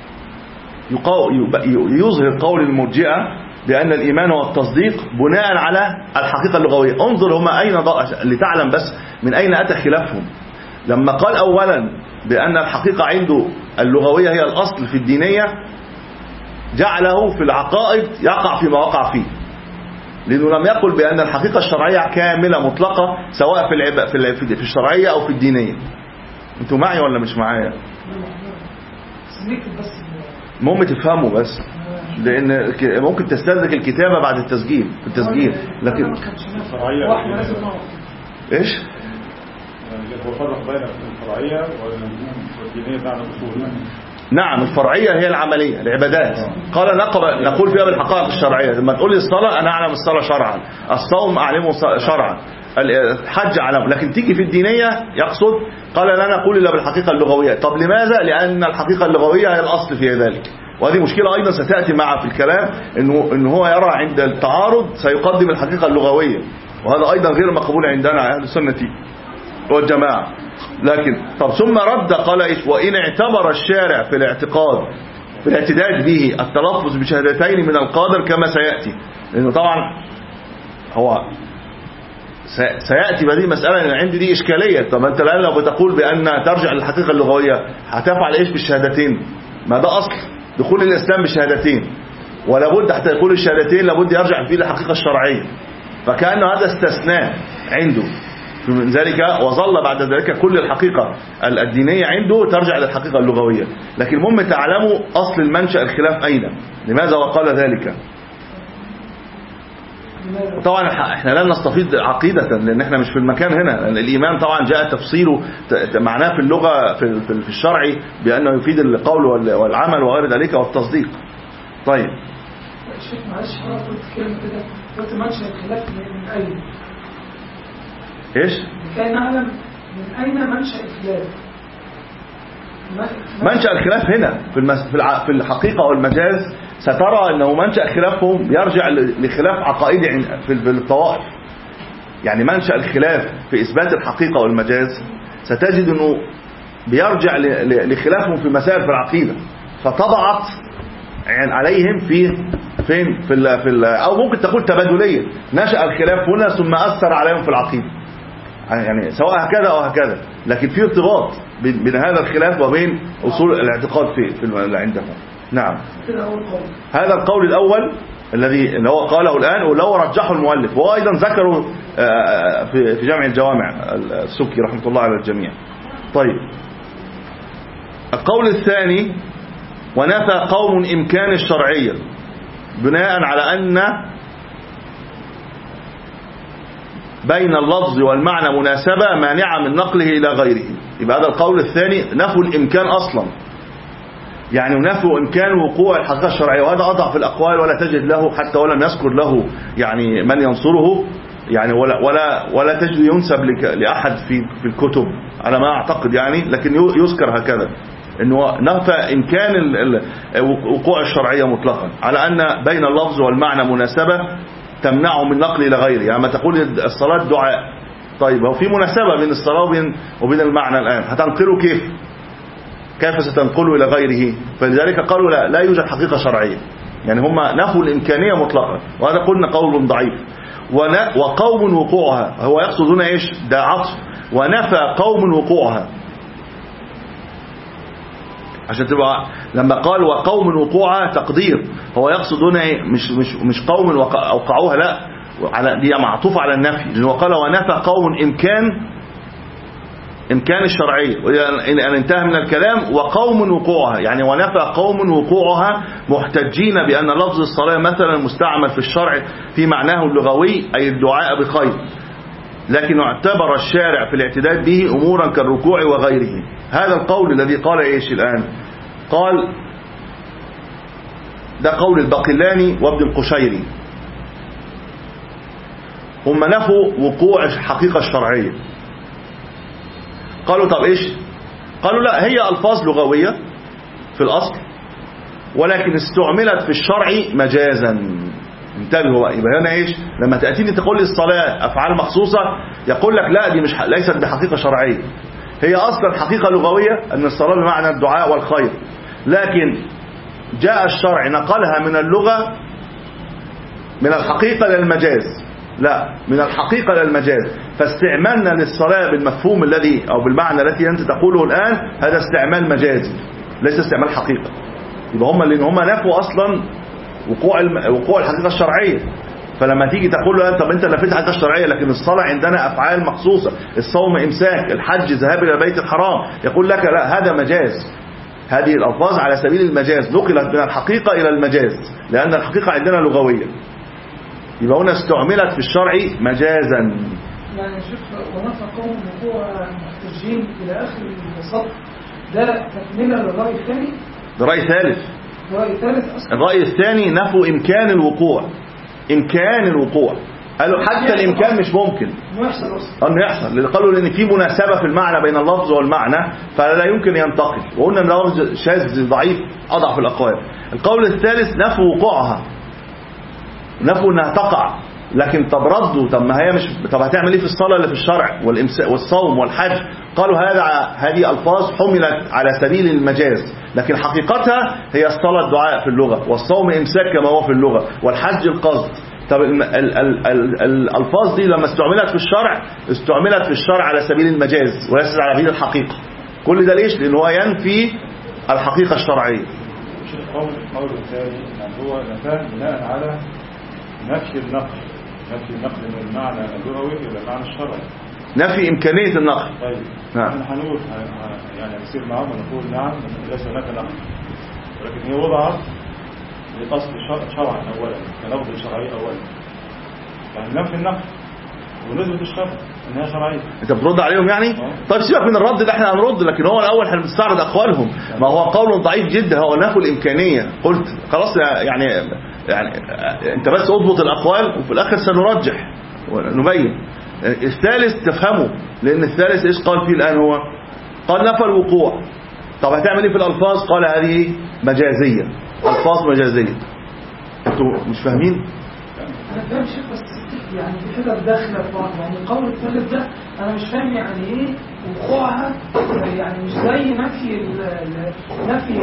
يظهر قول المرجئة بأن الإيمان هو التصديق بناء على الحقيقة اللغوية. انظر هما أين لتعلم بس من أين أتى خلافهم. لما قال أولا بأن الحقيقة عنده اللغوية هي الأصل في الدينية، جعله في العقائد يقع فيما وقع فيه، لأنه لم يقل بأن الحقيقة الشرعية كاملة مطلقة سواء في العب... في في الشرعية أو في الدينية. أنتوا معي ولا مش معايا؟ مهم تفهموا بس، لأن ممكن تستدرك الكتابة بعد التسجيل التسجيل لكن إيش؟ وفرق بين الفرعية والدينية بعد الأصول. نعم، الفرعية هي العملية العبادات. قال نقول فيها بالحقائق الشرعية. لما تقول لي الصلاة أنا أعلم الصلاة شرعا، الصوم أعلمه شرعا، الحج أعلم، لكن تيجي في الدينية يقصد قال لا نقول إلا بالحقيقة اللغوية. طب لماذا؟ لأن الحقيقة اللغوية هي الأصل في ذلك، وهذه مشكلة أيضا ستأتي معه في الكلام، إنه إنه هو يرى عند التعارض سيقدم الحقيقة اللغوية، وهذا أيضا غير مقبول عندنا أهل السنة والجماعة. لكن طب ثم رد قال إيش؟ وإن اعتبر الشارع في الاعتقاد في الاعتداد به التلفظ بشهادتين من القادر كما سيأتي، لأنه طبعا هو سيأتي بهذه مسألة أن عندي دي إشكالية. طب أنت الآن لو بتقول بأن ترجع للحقيقة اللغوية هتفعل إيش بالشهادتين؟ ما ده أصل دخول الإسلام بالشهادتين، ولا بد حتى يقول الشهادتين لابد يرجع فيه للحقيقة الشرعية، فكأن هذا استثناء عنده من ذلك، وظل بعد ذلك كل الحقيقة الدينية عنده ترجع للحقيقة اللغوية. لكن المهم تعلموا أصل المنشأ الخلاف أين، لماذا وقال ذلك. وطبعا احنا لا نستفيد عقيدة لأن احنا مش في المكان هنا، لأن الإيمان طبعا جاء تفسيره معناه في اللغة في في الشرعي بأنه يفيد القول والعمل وغير ذلك والتصديق. طيب شيخ معلش حضرتك قلت كلمة كده، قلت منشأ الخلاف من أين؟ ايش؟ كي نعلم من أين منشأ الخلاف. منشأ الخلاف هنا في المس... في الحقيقة والمجاز سترى أنه منشأ خلافهم يرجع لخلاف عقائدي في الطوائف. يعني منشأ الخلاف في إثبات الحقيقة والمجاز ستجد أنه بيرجع لخلافهم في مسائل في العقيدة، فطبعت يعني عليهم في فين في ال... في ال... أو ممكن تقول تبادلية، نشأ الخلاف هنا ثم أثر عليهم في العقيدة، يعني سواء هكذا أو هكذا، لكن في ارتباط بين هذا الخلاف وبين أصول الاعتقاد في في اللي عندهم. نعم، هذا القول الأول الذي اللي هو قاله الآن، ولو رجحه المؤلف، وهو أيضا ذكره في في جامع الجوامع السبكي رحمة الله على الجميع. طيب القول الثاني، ونفى قوم إمكان الشرعية بناء على أن بين اللفظ والمعنى مناسبة مانعة من نقله إلى غيره. يبقى هذا القول الثاني نفوا الإمكان أصلا، يعني نفوا إمكان وقوع الحقيقة الشرعية، وهذا أضعف الأقوال ولا تجد له حتى ولم يذكر له يعني من ينصره، يعني ولا ولا ولا تجد ينسب لأحد في في الكتب على ما أعتقد يعني، لكن يذكر هكذا إنه نفى إمكان وقوع الشرعية مطلقا على أن بين اللفظ والمعنى مناسبة تمنعه من نقل إلى غيره. يعني ما تقول الصلاة دعاء، طيب هو في مناسبة بين الصلاة وبين وبين المعنى، الآن هتنقله كيف كيف ستنقله إلى غيره؟ فلذلك قالوا لا لا يوجد حقيقة شرعية، يعني هم نفوا الإمكانية مطلقا، وهذا قلنا قول ضعيف. وقوم وقوعها، هو يقصد هنا إيش؟ ده عطف، ونفى قوم وقوعها، عشان تبقى لما قال وقوم وقوعها تقدير، هو يقصد هنا إيه؟ مش مش مش قوم وقعوها، لا، على دي معطوف على النفي، لأنه قال ونفى قوم إمكان إمكان الشرعية، أن انتهى من الكلام وقوم وقوعها، يعني ونفى قوم وقوعها محتجين بأن لفظ الصلاة مثلا مستعمل في الشرع في معناه اللغوي أي الدعاء بخير، لكن اعتبر الشارع في الاعتداد به أمورا كالركوع وغيره. هذا القول الذي قال إيش الآن؟ قال ده قول الباقلاني وابن القشيري، هم نفوا وقوع الحقيقة الشرعية. قالوا طب إيش؟ قالوا لا، هي ألفاظ لغوية في الأصل ولكن استعملت في الشرع مجازا. انتبهوا بقى، يبقى هنا إيش؟ لما تأتيني تقول لي الصلاة أفعال مخصوصة يقول لك لا، دي مش ليست بحقيقة شرعية، هي أصلا حقيقة لغوية أن الصلاة بمعنى الدعاء والخير، لكن جاء الشرع نقلها من اللغة من الحقيقة للمجاز، لا من الحقيقة للمجاز، فاستعمالنا للصلاة بالمفهوم الذي أو بالمعنى التي أنت تقوله الآن هذا استعمال مجازي ليس استعمال حقيقة. يبقى هم لأن هم نفوا أصلا وقوع وقوع الحقيقة الشرعية، فلما تيجي تقول له طب أنت نفيت الحقيقة الشرعية لكن الصلاة عندنا أفعال مخصوصة، الصوم إمساك، الحج ذهاب إلى بيت الحرام، يقول لك لا هذا مجاز، هذه الألفاظ على سبيل المجاز نقلت من الحقيقة إلى المجاز لأن الحقيقة عندنا لغوية، يبقى هنا استعملت في الشرع مجازا. يعني شوف ونفى قوم وقوع محتجين إلى آخر السطر، ده تكملة للرأي الثاني؟ ده رأي ثالث. رأي ثالث أصلا. الرأي الثاني نفوا إمكان الوقوع، إمكان الوقوع، قالوا حتى الإمكان مش ممكن إنه يحصل أصلا، أنه يحصل، لأن قالوا لأن في مناسبة في المعنى بين اللفظ والمعنى فلا يمكن ينتقل، وقلنا أن اللفظ شاذ ضعيف أضعف الأقوال. القول الثالث نفوا وقوعها، نفوا أنها تقع، لكن طب ردوا طب ما هي مش، طب هتعمل ايه في الصلاة اللي في الشرع والإمساك والصوم والحج؟ قالوا هذا هذه ألفاظ حملت على سبيل المجاز، لكن حقيقتها هي الصلاة الدعاء في اللغة، والصوم إمساك كما هو في اللغة، والحج القصد. طب ال ال ال ال الألفاظ دي لما استعملت في الشرع استعملت في الشرع على سبيل المجاز وليست على سبيل الحقيقة. كل ده ليش؟ لأن هو ينفي الحقيقة الشرعية. القول القول الثاني يعني هو نفاه بناء على نفي النقل، نفي النقل من المعنى اللغوي إلى المعنى الشرعي، نفي إمكانية النقل. طيب نعم. نحن هنقول يعني نصير معهم ونقول نعم ليس هناك نقل، ولكن هي وضعت لقصد شرعا أولا كلفظ شرعي أولا، يعني نفي النقل ونثبت الشرع انها شرعيه. انت بترد عليهم يعني؟ أوه. طيب سيبك من الرد ده، احنا هنرد، لكن هو الاول احنا بنستعرض اقوالهم. ما هو قول ضعيف جدا، هو نفوا الامكانيه. قلت خلاص يعني يعني انت بس اضبط الاقوال وفي الاخر سنرجح ونبين. الثالث تفهمه، لان الثالث ايش قال فيه الان؟ هو قال نفى الوقوع. طب هتعمل ايه في الالفاظ؟ قال هذه مجازيه، الفاظ مجازيه. انتوا مش فاهمين؟ انا فاهم شيء بس يعني في حاجه داخله في بعض، يعني القول الثالث ده انا مش فاهم يعني ايه وقوعها، يعني مش زي نفي نفي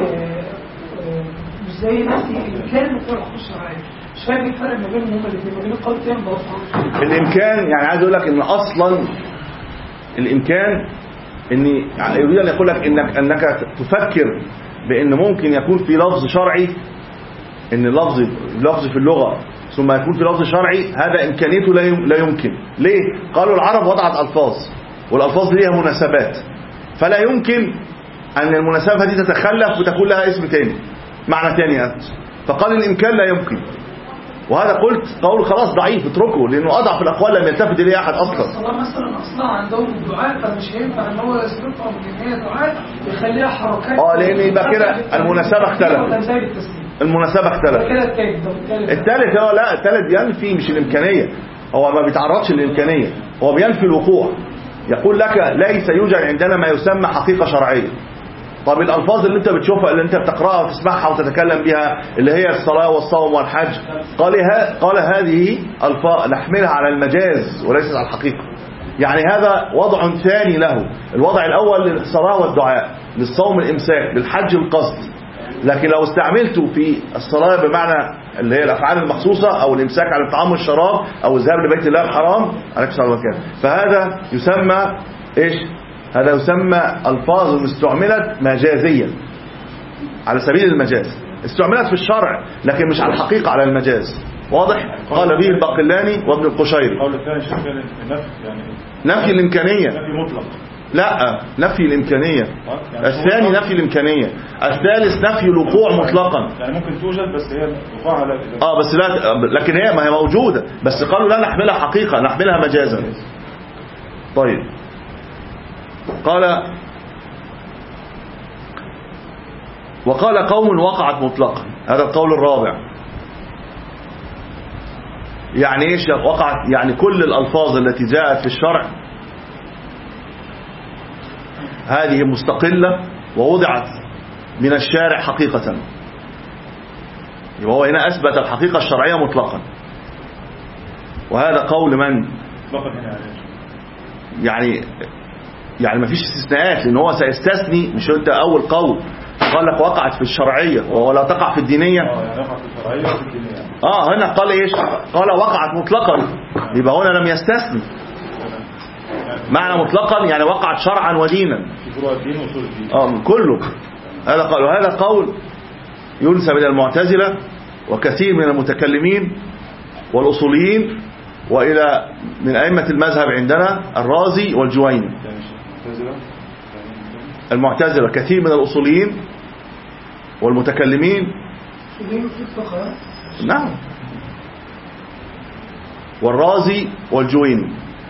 مش زي نفي الامكان وقوع الحقوق الشرعيه. مش فاهم الفرق ما بينهم هما الاثنين، ما بين القول الثاني والقول. الامكان يعني عايز اقول لك ان اصلا الامكان ان يعني يريد ان يقول لك انك انك تفكر بان ممكن يكون في لفظ شرعي، ان لفظ لفظ في اللغه ثم يكون في لفظ شرعي، هذا إمكانيته لا يمكن. ليه؟ قالوا العرب وضعت ألفاظ، والألفاظ دي ليها مناسبات، فلا يمكن أن المناسبة دي تتخلف وتكون لها اسم تاني، معنى تاني أنت. فقال الإمكان لا يمكن، وهذا قلت قول خلاص ضعيف اتركه، لأنه أضعف الأقوال لم يلتفت إليه أحد أصلا. الصلاة مثلا أصلا عندهم الدعاء، فمش هينفع إن هو يسبقها من هي دعاء يخليها حركات. اه لأن يبقى كده المناسبة اختلفت. المناسبة اختلفت. الثالث هو لا، الثالث بينفي مش الإمكانية، هو ما بيتعرضش للإمكانية، هو بينفي الوقوع. يقول لك ليس يوجد عندنا ما يسمى حقيقة شرعية. طب الألفاظ اللي انت بتشوفها اللي انت بتقرأها وتسمعها وتتكلم بها اللي هي الصلاة والصوم والحج، قال قال هذه ألفاظ نحملها على المجاز وليست على الحقيقة. يعني هذا وضع ثاني له. الوضع الأول للصلاة والدعاء، للصوم الإمساك، للحج القصد. لكن لو استعملته في الصلاة بمعنى اللي هي الأفعال المخصوصة أو الإمساك عن الطعام والشراب أو الذهاب لبيت الله الحرام عليك الصلاة والسلام، فهذا يسمى إيش؟ هذا يسمى ألفاظ استعملت مجازيا على سبيل المجاز، استعملت في الشرع لكن مش على الحقيقة، على المجاز. واضح؟ قال به الباقلاني وابن القشيري. قول الثاني شكل النفي، يعني نفي الإمكانية، نفي مطلق. لا، نفي الإمكانية. الثاني نفي الإمكانية، الثالث نفي الوقوع مطلقا. يعني ممكن توجد بس هي وقوعها لا. اه بس لا، لكن هي ما هي موجودة، بس قالوا لا نحملها حقيقة، نحملها مجازا. طيب قال وقال قوم وقعت مطلقا، هذا القول الرابع. يعني ايش وقعت؟ يعني كل الألفاظ التي جاءت في الشرع هذه مستقلة ووضعت من الشارع حقيقة، يبقى هو هنا أثبت الحقيقة الشرعية مطلقا. وهذا قول من؟ يعني يعني ما فيش استثناءات، لأن هو سيستثني. مش انت أول قول قال لك وقعت في الشرعية ولا تقع في الدينية؟ اه هنا قال ايش؟ قال وقعت مطلقا، يبقى هنا لم يستثني. معنى مطلقا يعني وقعت شرعا ودينا اه كله. هذا قال، وهذا قول ينسب الى المعتزلة وكثير من المتكلمين والأصوليين، وإلى من أئمة المذهب عندنا الرازي والجويني. المعتزلة كثير من الأصوليين والمتكلمين، نعم، والرازي والجويني.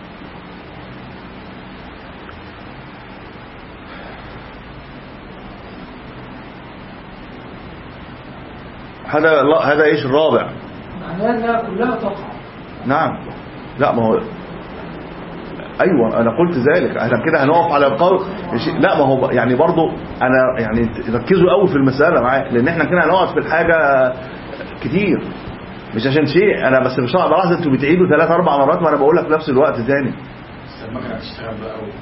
هذا هذا ايش الرابع؟ معناه انها كلها تقع. نعم. لا ما هو ايوه انا قلت ذلك، احنا كده هنقف على القول. لا ما هو يعني برضو انا يعني ركزوا قوي في المساله معايا، لان احنا كده هنقف في الحاجه كتير مش عشان شيء. انا بس مش بلاحظ انتوا بتعيدوا ثلاث اربع مرات وانا بقول لك في نفس الوقت تاني. المكنه هتشتغل بقى قوي.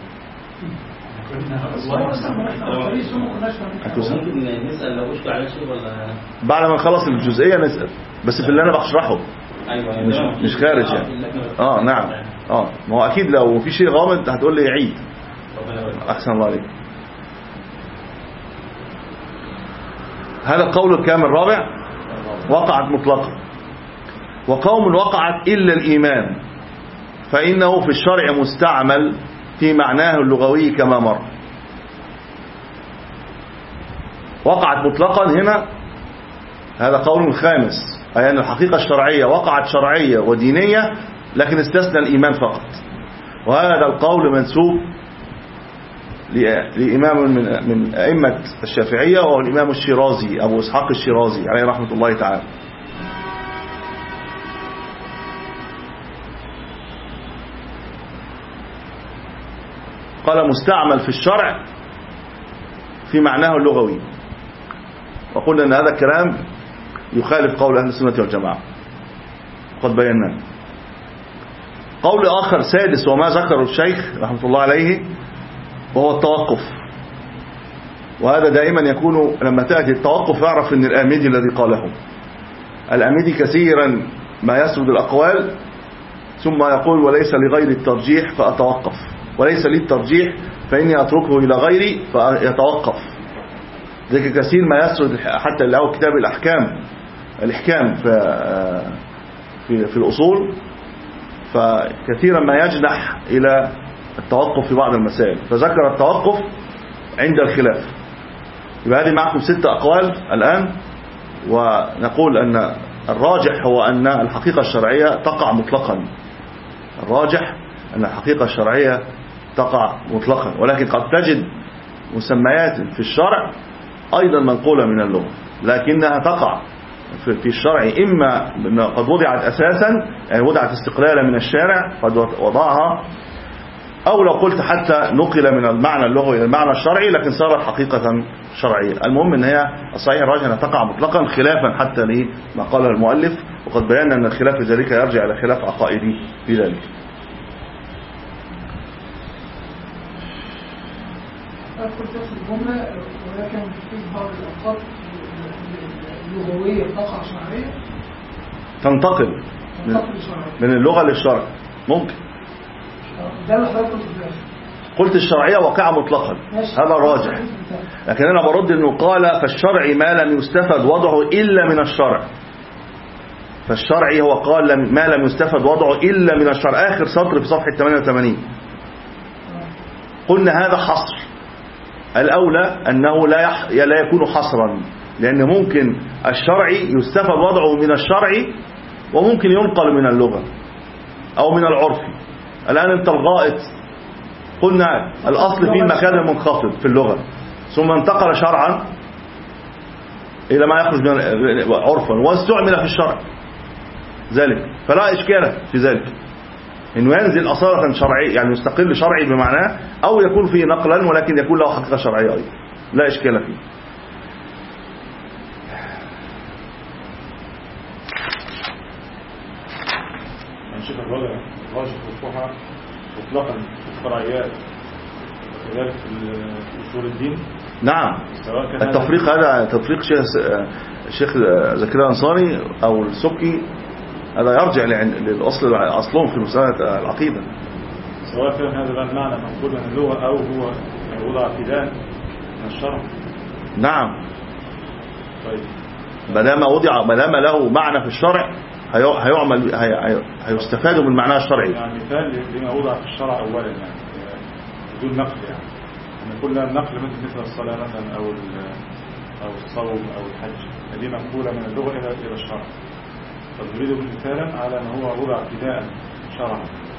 ممكن نسال لو اشكوا على شيء ولا بعد ما نخلص الجزئيه نسال، بس في اللي انا بشرحه ايوه مش مش خارج يعني. اه نعم. اه ما هو اكيد لو في شيء غامض هتقول لي عيد. احسن الله عليك. هذا القول الكامل الرابع وقعت مطلقا. وقوم وقعت الا الايمان فانه في الشرع مستعمل في معناه اللغوي كما مر. وقعت مطلقا هنا هذا قول الخامس، أي أن الحقيقة الشرعية وقعت شرعية ودينية لكن استثنى الإيمان فقط. وهذا القول منسوب لإمام من من أئمة الشافعية، وهو الإمام الشيرازي أبو إسحاق الشيرازي عليه رحمة الله تعالى. قال مستعمل في الشرع في معناه اللغوي، وقلنا أن هذا الكلام يخالف قول أهل السنة والجماعة قد بينا. قول آخر سادس وما ذكره الشيخ رحمة الله عليه وهو التوقف. وهذا دائما يكون لما تأتي التوقف اعرف أن الآمدي الذي قاله. الآمدي كثيرا ما يسرد الأقوال ثم يقول وليس لغير الترجيح فأتوقف، وليس لي الترجيح فإني أتركه إلى غيري فيتوقف. ذلك كثير ما يسرد حتى اللي هو كتاب الأحكام الإحكام في, في, في الأصول، فكثيرا ما يجنح إلى التوقف في بعض المسائل، فذكر التوقف عند الخلاف. يبقى هذه معكم ست أقوال الآن، ونقول أن الراجح هو أن الحقيقة الشرعية تقع مطلقا. الراجح أن الحقيقة الشرعية تقع مطلقا، ولكن قد تجد مسميات في الشرع أيضا منقولة من اللغة لكنها تقع في الشرع، إما قد وضعت أساسا يعني وضعت استقلالا من الشارع قد وضعها، أو لو قلت حتى نقل من المعنى اللغوي إلى المعنى الشرعي لكن صارت حقيقة شرعية. المهم أن هي الصحيح الراجح أنها تقع مطلقا خلافا حتى لما قاله المؤلف، وقد بينا أن الخلاف في ذلك يرجع إلى خلاف عقائدي في ذلك. أدخل في الجملة ولكن في بعض الأوقات اللغوية تقع شرعية تنتقل من, من اللغة للشرع ممكن. ده اللي حضرتك قلت. قلت الشرعية واقعة مطلقا هذا راجح، لكن أنا برد أنه قال فالشرع ما لم يستفد وضعه إلا من الشرع. فالشرعي هو قال ما لم يستفد وضعه إلا من الشرع، آخر سطر في صفحة ثمانية وثمانين. قلنا هذا حصر. الأولى أنه لا يح... لا يكون حصرا، لأن ممكن الشرعي يستفاد وضعه من الشرعي وممكن ينقل من اللغة أو من العرف. الآن أنت الغائط قلنا الأصل فيه مكان منخفض في اللغة، ثم انتقل شرعا إلى ما يخرج من عرفا واستعمل في الشرع ذلك، فلا إشكال في ذلك إنه ينزل أصالة شرعي، يعني يستقل شرعي بمعناه، أو يكون فيه نقلا ولكن يكون له حقيقة شرعية أيضا، لا إشكال فيه. نشوف الوضع الراجح والفقهاء مطلقا في الفرعيات وكذلك في اصول الدين. نعم، التفريق هذا تفريق شيخ شيخ زكريا الأنصاري أو السبكي، هذا يرجع للأصل أصلهم في مسألة العقيدة. سواء كان هذا المعنى منقول من اللغة أو هو وضع ابتداء من الشرع. نعم. طيب. ما دام وضع ما دام له معنى في الشرع هيعمل هيستفاد من معناه الشرعي. يعني مثال لما وضع في الشرع أولا يعني بدون نقل، يعني أن كل النقل مثل الصلاة مثلا أو أو الصوم أو الحج هذه منقولة من اللغة إلى إلى الشرع. فنريد مثالا على أن هو وضع ابتداء شرعا.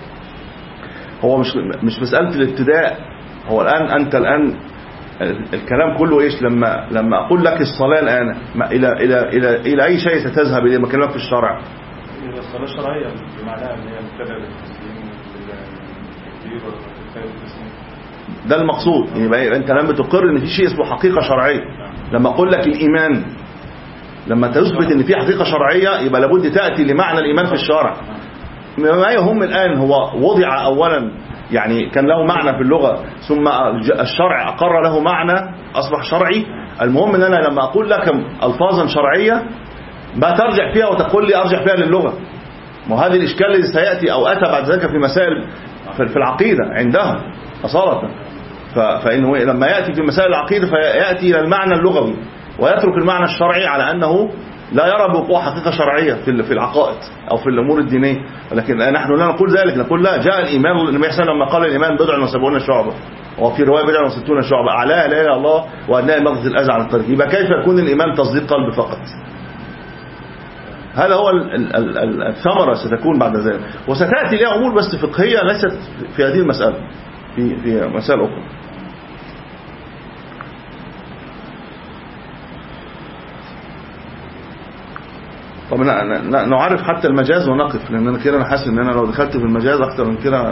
هو مش مش مسألة الابتداء. هو الآن أنت الآن الكلام كله إيش؟ لما لما أقول لك الصلاة الآن إلى إلى إلى إلى أي شيء ستذهب إلى مكانك في الشرع؟ إلى الصلاة الشرعية بمعناها اللي هي مبتدأ بالتسليم والتكبير والتسليم. ده المقصود. يبقى أنت لما تقر إن في شيء اسمه حقيقة شرعية. لما أقول لك الإيمان، لما تثبت إن في حقيقة شرعية يبقى لابد تأتي لمعنى الإيمان في الشرع. ما يهم الآن هو وضع أولا يعني كان له معنى في اللغة ثم الشرع أقر له معنى أصبح شرعي. المهم أن أنا لما أقول لك ألفاظا شرعية ما ترجع فيها وتقول لي أرجع فيها للغة. وهذه الإشكال الذي سيأتي أو أتى بعد ذلك في مسائل في العقيدة عندها أصالة. فإنه لما يأتي في مسائل العقيدة فيأتي إلى المعنى اللغوي ويترك المعنى الشرعي على أنه لا يرى بوقوع حقيقة شرعية في في العقائد أو في الأمور الدينية. ولكن نحن لا نقول ذلك، نقول لا، جاء الإيمان. النبي صلى الله عليه وسلم لما قال الإيمان بضع وسبعون شعبة، وفي رواية بضع وستون شعبة، أعلاها لا إله إلا الله وأدناها إماطة الأذى عن الطريق. يبقى كيف يكون الإيمان تصديق قلب فقط؟ هذا هو الثمرة ستكون بعد ذلك، وستأتي لها أمور بس فقهية ليست في هذه المسألة، في في مسائل أخرى. طب نعرف حتى المجاز ونقف، لأن أنا كده أنا حاسس إن أنا لو دخلت في المجاز أكتر من كده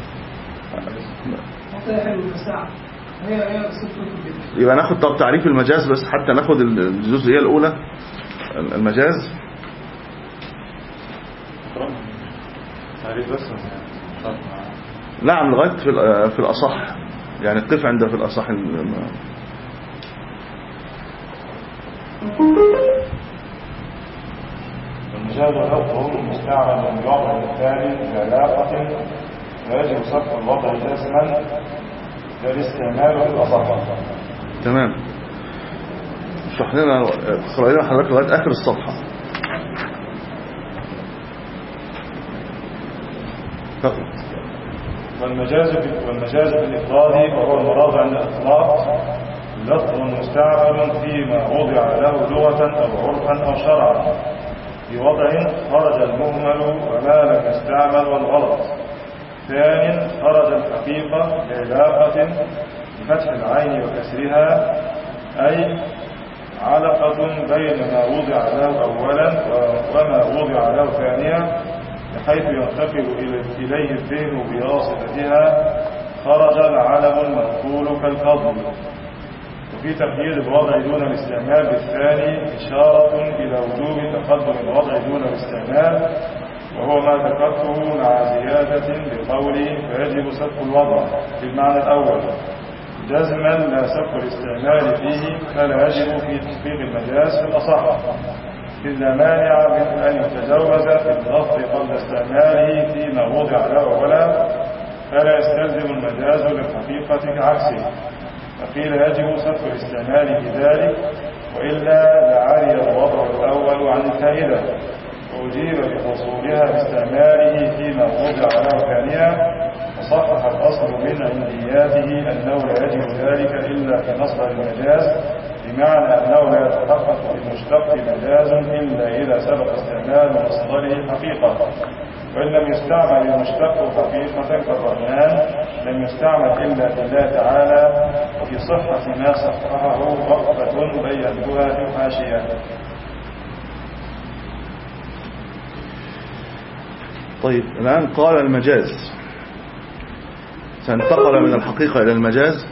يبقى ناخد طب تعريف المجاز بس حتى ناخد الجزئية الأولى المجاز. تعريف بس نعم لغاية في في الأصح، يعني قف عند في الأصح. المجاز لفظ مستعمل من وضع الثاني بعلاقة ويجب صرف الوضع جزما للاستعمال في الأصح. تمام. اشرح لنا اقرأ لنا حضرتك لغاية آخر الصفحة فقط. والمجاز والمجاز بالإفراد وهو المراد عند الإطلاق لفظ مستعمل فيما وضع له لغة أو عرفا أو شرعا في وضع خرج المهمل وما لم يستعمل والغلط. ثاني خرج الحقيقة بعلاقة بفتح العين وكسرها، أي علقة بين ما وضع له أولا وما وضع له ثانيا بحيث ينتقل إليه الذهن بواسطتها. خرج العلم المنقول كالفضل. وفي تقييد الوضع دون الاستعمال بالثاني إشارة إلى وجوب تقدم الوضع دون الاستعمال، وهو ما ذكرته مع زيادة بقوله فيجب سبق الوضع في المعنى الأول جزما لا سبق الاستعمال فيه، فلا يجب في تحقيق المجاز في الأصح، إلا مانع من أن يتجاوز في اللفظ قبل استعماله فيما وضع له أولا، فلا يستلزم المجاز للحقيقة كعكسه. فقيل يجب سبق الاستعمال في ذلك، وإلا لعري الوضع الأول عن الفائدة، وأجيب بحصولها باستعماله فيما وضع له ثانيا، وصحح الأصل من عنديات هذه أنه لا يجب ذلك إلا في مصدر المجاز، بمعنى أنه لا يتحقق للمشتق مجاز إلا إذا سبق استعمال مصدره حقيقة، وإن لم يستعمل المشتق حقيقة كالرحمن لم يستعمل إلا بالله تعالى. وفي صحة ما صححه وقفة بينتها في الحاشية. طيب الآن قال المجاز، سانتقل من الحقيقة إلى المجاز.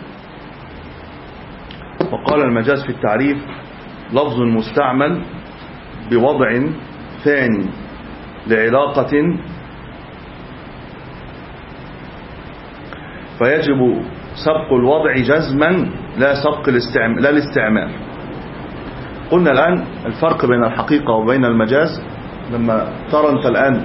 وقال المجاز في التعريف لفظ مستعمل بوضع ثاني لعلاقة فيجب سبق الوضع جزما لا سبق الاستعمال لا الاستعمال. قلنا الآن الفرق بين الحقيقة وبين المجاز. لما ترى أنت الآن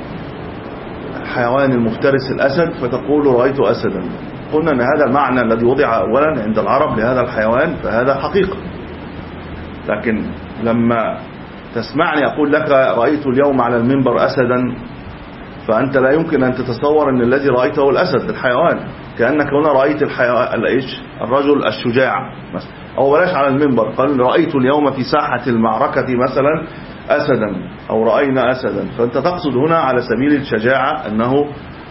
حيوان المفترس الأسد فتقول رأيت أسدا، قلنا أن هذا المعنى الذي وضع أولا عند العرب لهذا الحيوان فهذا حقيقة. لكن لما تسمعني أقول لك رأيت اليوم على المنبر أسدا، فأنت لا يمكن أن تتصور أن الذي رأيته الأسد الحيوان، كأنك هنا رأيت الحيوان الرجل الشجاع مثلا. أو بلاش على المنبر، قال رأيت اليوم في ساحة المعركة مثلا أسدا أو رأينا أسدا، فأنت تقصد هنا على سبيل الشجاعة أنه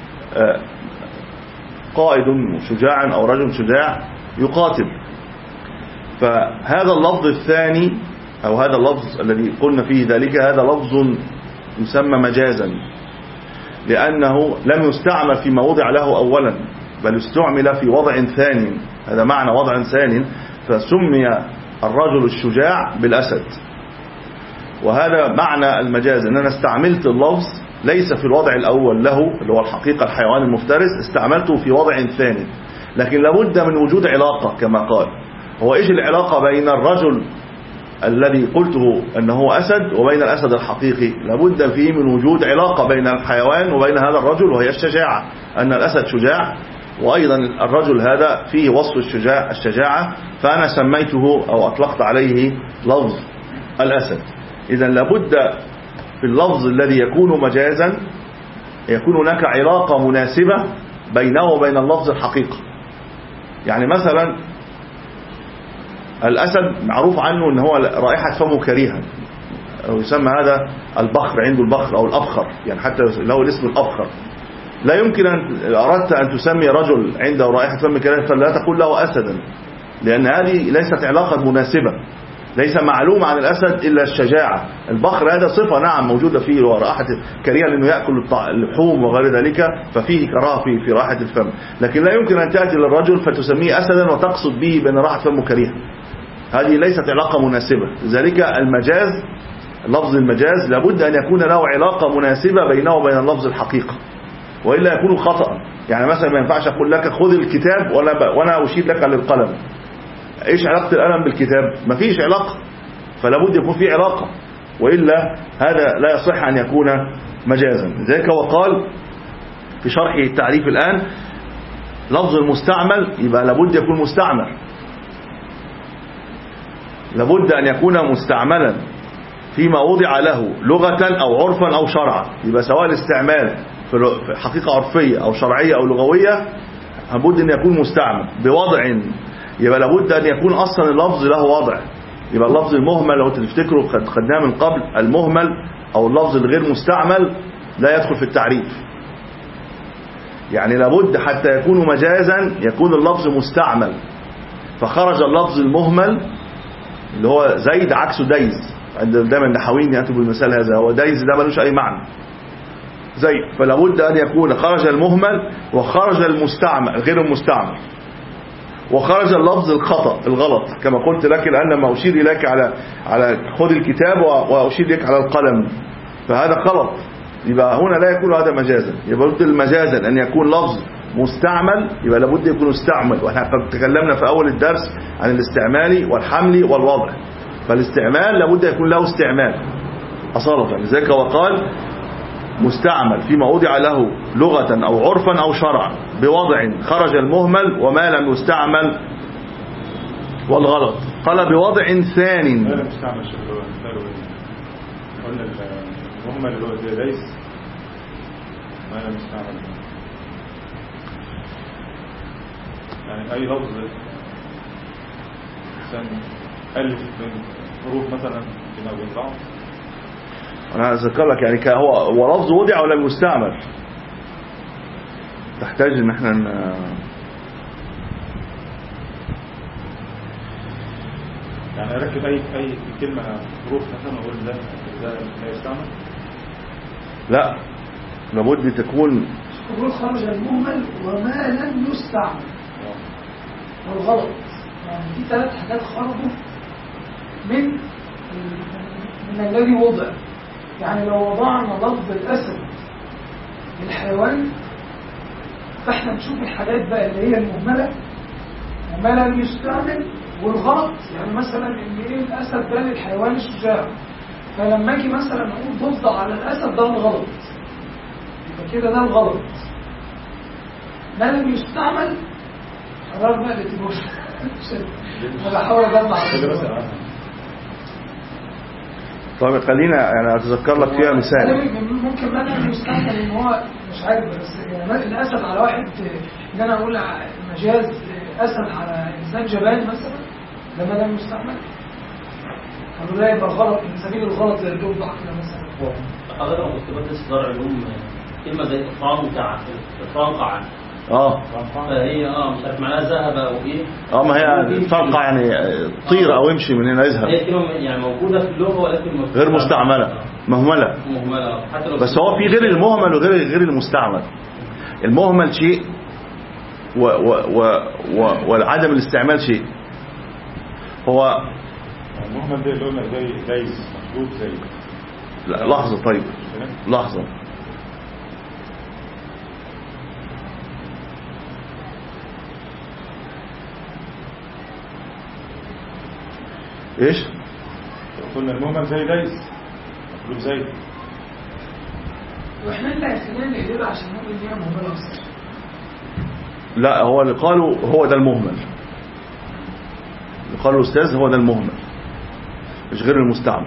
قائد شجاع أو رجل شجاع يقاتل. فهذا اللفظ الثاني أو هذا اللفظ الذي قلنا فيه ذلك هذا لفظ يسمى مجازا، لأنه لم يستعمل فيما وضع له أولا بل استعمل في وضع ثاني. هذا معنى وضع ثاني، فسمي الرجل الشجاع بالأسد. وهذا معنى المجاز، أن أنا استعملت اللفظ ليس في الوضع الأول له اللي هو الحقيقة الحيوان المفترس، استعملته في وضع ثاني. لكن لابد من وجود علاقة كما قال. هو إيش العلاقة بين الرجل الذي قلته أنه أسد وبين الأسد الحقيقي؟ لابد فيه من وجود علاقة بين الحيوان وبين هذا الرجل، وهي الشجاعة، أن الأسد شجاع وأيضا الرجل هذا فيه وصف الشجاع الشجاعة، فأنا سميته أو أطلقت عليه لفظ الأسد. إذن لابد في اللفظ الذي يكون مجازا يكون هناك علاقة مناسبة بينه وبين اللفظ الحقيقة. يعني مثلا الأسد معروف عنه أنه هو رائحة فمه كريهة، أو يسمى هذا البخر، عنده البخر أو الأبخر، يعني حتى له الاسم الأبخر. لا يمكن أن أردت أن تسمي رجل عنده رائحة فم كريهة فلا تقول له أسدا، لأن هذه ليست علاقة مناسبة. ليس معلوم عن الأسد إلا الشجاعة. البخر هذا صفة نعم موجودة فيه ورائحة كريهة لأنه يأكل اللحوم وغير ذلك، ففيه كراهة في في رائحة الفم. لكن لا يمكن أن تأتي للرجل فتسميه أسدا وتقصد به بأن رائحة فمه كريهة، هذه ليست علاقة مناسبة. لذلك المجاز، لفظ المجاز لابد أن يكون له علاقة مناسبة بينه وبين اللفظ الحقيقة، وإلا يكون خطأ. يعني مثلا ما ينفعش أقول لك خذ الكتاب وأنا أشير لك للقلم. إيش علاقة القلم بالكتاب؟ ما فيش علاقة، فلا بد يكون في علاقة، وإلا هذا لا يصح أن يكون مجازا. لذلك وقال في شرحه التعريف الآن لفظ المستعمل يبقى لابد يكون مستعمل، لابد أن يكون مستعملا فيما وضع له لغة أو عرفا أو شرعا. يبقى سواء الاستعمال في حقيقة عرفية أو شرعية أو لغوية لابد أن يكون مستعمل بوضع. يبقى لابد أن يكون أصلا اللفظ له وضع. يبقى اللفظ المهمل لو تفتكروا خدناه من قبل، المهمل أو اللفظ الغير مستعمل لا يدخل في التعريف. يعني لابد حتى يكون مجازا يكون اللفظ مستعمل. فخرج اللفظ المهمل اللي هو زيد عكسه دايز، عند دايما النحويين يأتوا بالمثال هذا، هو دايز ده ملوش أي معنى زيد. فلابد أن يكون خرج المهمل وخرج المستعمل غير المستعمل، وخرج اللفظ الخطأ الغلط كما قلت لك الآن لما أشير إليك على على خذ الكتاب وأشير لك على القلم، فهذا غلط. يبقى هنا لا يكون هذا مجازا. يبقى لابد المجازا أن يكون لفظ مستعمل، يبقى لابد يكون مستعمل. واحنا تكلمنا في أول الدرس عن الاستعمال والحمل والوضع. فالاستعمال لابد يكون له استعمال أصالة. لذلك وقال مستعمل فيما وضع له لغة أو عرفا أو شرعا بوضع خرج المهمل وما لم يستعمل والغلط. قال بوضع ثاني. ما لم يستعمل شغل قلنا المهمل اللي هو زي ليس ما لم يستعمل يعني أي لفظ إنسان ألف من حروف مثلا بما بين بعض. أنا أذكر لك يعني هو هو لفظ وضع ولا مستعمل، تحتاج إن احنا ن... يعني أركب أي أي كلمة حروف مثلا أقول ده ده لا يستعمل. لا، لابد تكون يقول خرج المهمل وما لم يستعمل والغلط. يعني في ثلاث حاجات خرجوا من من الذي وضع. يعني لو وضعنا لفظ الأسد للحيوان فاحنا نشوف الحاجات بقى اللي هي المهملة وما لم يستعمل والغلط. يعني مثلا ان ايه الأسد ده للحيوان الشجاع، فلما اجي مثلا اقول ضفدع على الأسد ده الغلط، يبقى كده ده الغلط. ما لم يستعمل قرار بقى لتبوش. انا بحاول اجمع. طيب خلينا يعني اتذكر لك فيها مثال. ممكن ما لم يستعمل ان هو مش عارف، بس يعني الاسد على واحد ان انا اقول مجاز اسد على انسان جبان مثلا ده ما لم يستعمل، قالوا لا يبقى غلط من سبيل الغلط زي الضفدع كده مثلا. حضرتك مكتبات استدار علوم كلمه زي افرانقع افرانقع اه فهي اه مش عارف معناها ذهب او ايه. اه ما هي فرقة يعني طير او امشي من هنا يذهب. هي كلمه يعني موجوده في اللغه ولكن غير مستعمله مهمله. مهمله حتى لو بس هو في غير المهمل وغير غير المستعمل. المهمل شيء و و و و والعدم الاستعمال شيء. هو المهمل ده اللي قلنا زي زي مخلوط زي. لا لحظه طيب لحظه. ايش قلنا المهمل زي دايس مخلوط زي. واحنا اللي خلينا نقلبها عشان نقول ان هي مهمله اصلا. لا هو اللي قالوا هو ده المهمل، اللي قالوا الاستاذ هو ده المهمل مش غير المستعمل.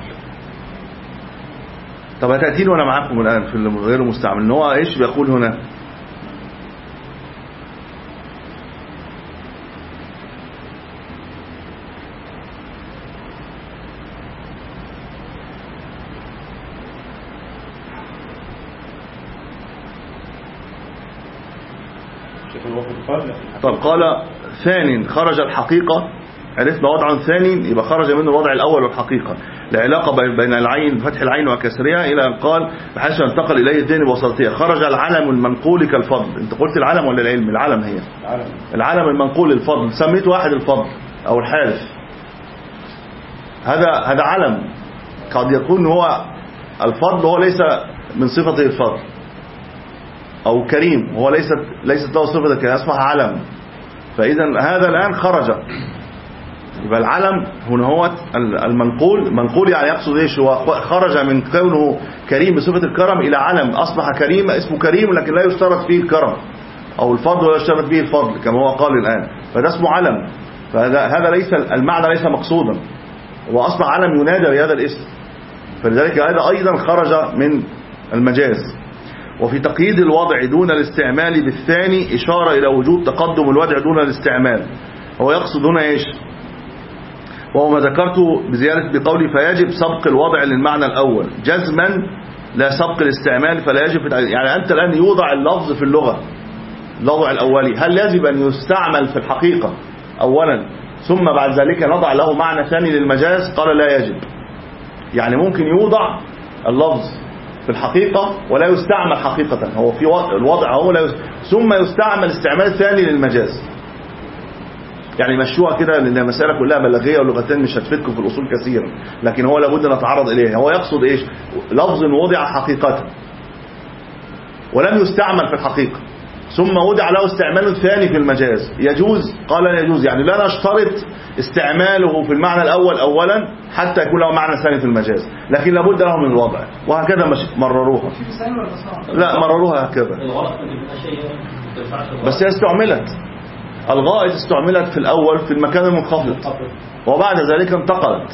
طب هتأتيني وانا معاكم الان في غير المستعمل ان هو ايش بيقول هنا. طب قال ثاني خرج الحقيقة، عرفنا وضع ثاني يبقى خرج منه الوضع الأول والحقيقة، العلاقة بين العين فتح العين وكسرها إلى أن قال بحيث ينتقل إليه الذهن بوسطية. خرج العلم المنقول كالفضل. أنت قلت العلم ولا العلم؟ العلم هي العلم, العلم المنقول الفضل، سميته واحد الفضل أو الحارث. هذا هذا علم قد يكون هو الفضل هو ليس من صفته الفضل، أو كريم هو ليست ليست له صفة الكريم، أصبح علم. فإذا هذا الآن خرج. يبقى العلم هنا هو المنقول. منقول يعني يقصد إيش؟ هو خرج من كونه كريم بصفة الكرم إلى علم أصبح كريم اسمه كريم لكن لا يشترط فيه الكرم أو الفضل ولا يشترط فيه الفضل كما هو قال الآن، فده اسمه علم. فهذا هذا ليس المعنى ليس مقصودا، هو أصبح علم ينادى بهذا الاسم، فلذلك هذا أيضا خرج من المجاز. وفي تقييد الوضع دون الاستعمال بالثاني إشارة إلى وجود تقدم الوضع دون الاستعمال. هو يقصد هنا إيش؟ وهو ما ذكرته بزيادة بقولي فيجب سبق الوضع للمعنى الأول جزما لا سبق الاستعمال، فلا يجب. يعني أنت الآن يوضع اللفظ في اللغة الوضع الأولي، هل يجب أن يستعمل في الحقيقة أولا ثم بعد ذلك نضع له معنى ثاني للمجاز؟ قال لا يجب. يعني ممكن يوضع اللفظ في الحقيقة ولا يستعمل حقيقة، هو في الوضع هو لا يستعمل ثم يستعمل استعمال ثاني للمجاز. يعني مشوها كده لأن المسألة كلها بلاغية ولغتين مش هتفيدكم في الأصول كثيرا، لكن هو لابد نتعرض إليها. هو يقصد إيش؟ لفظ وضع حقيقة ولم يستعمل في الحقيقة ثم وضع له استعمال ثاني في المجاز، يجوز؟ قال لا يجوز. يعني لا نشترط استعماله في المعنى الأول أولا حتى يكون له معنى ثاني في المجاز، لكن لابد له من الوضع. وهكذا مرروها. لا مرروها هكذا، بس هي استعملت. الغائط استعملت في الأول في المكان المنخفض وبعد ذلك انتقلت.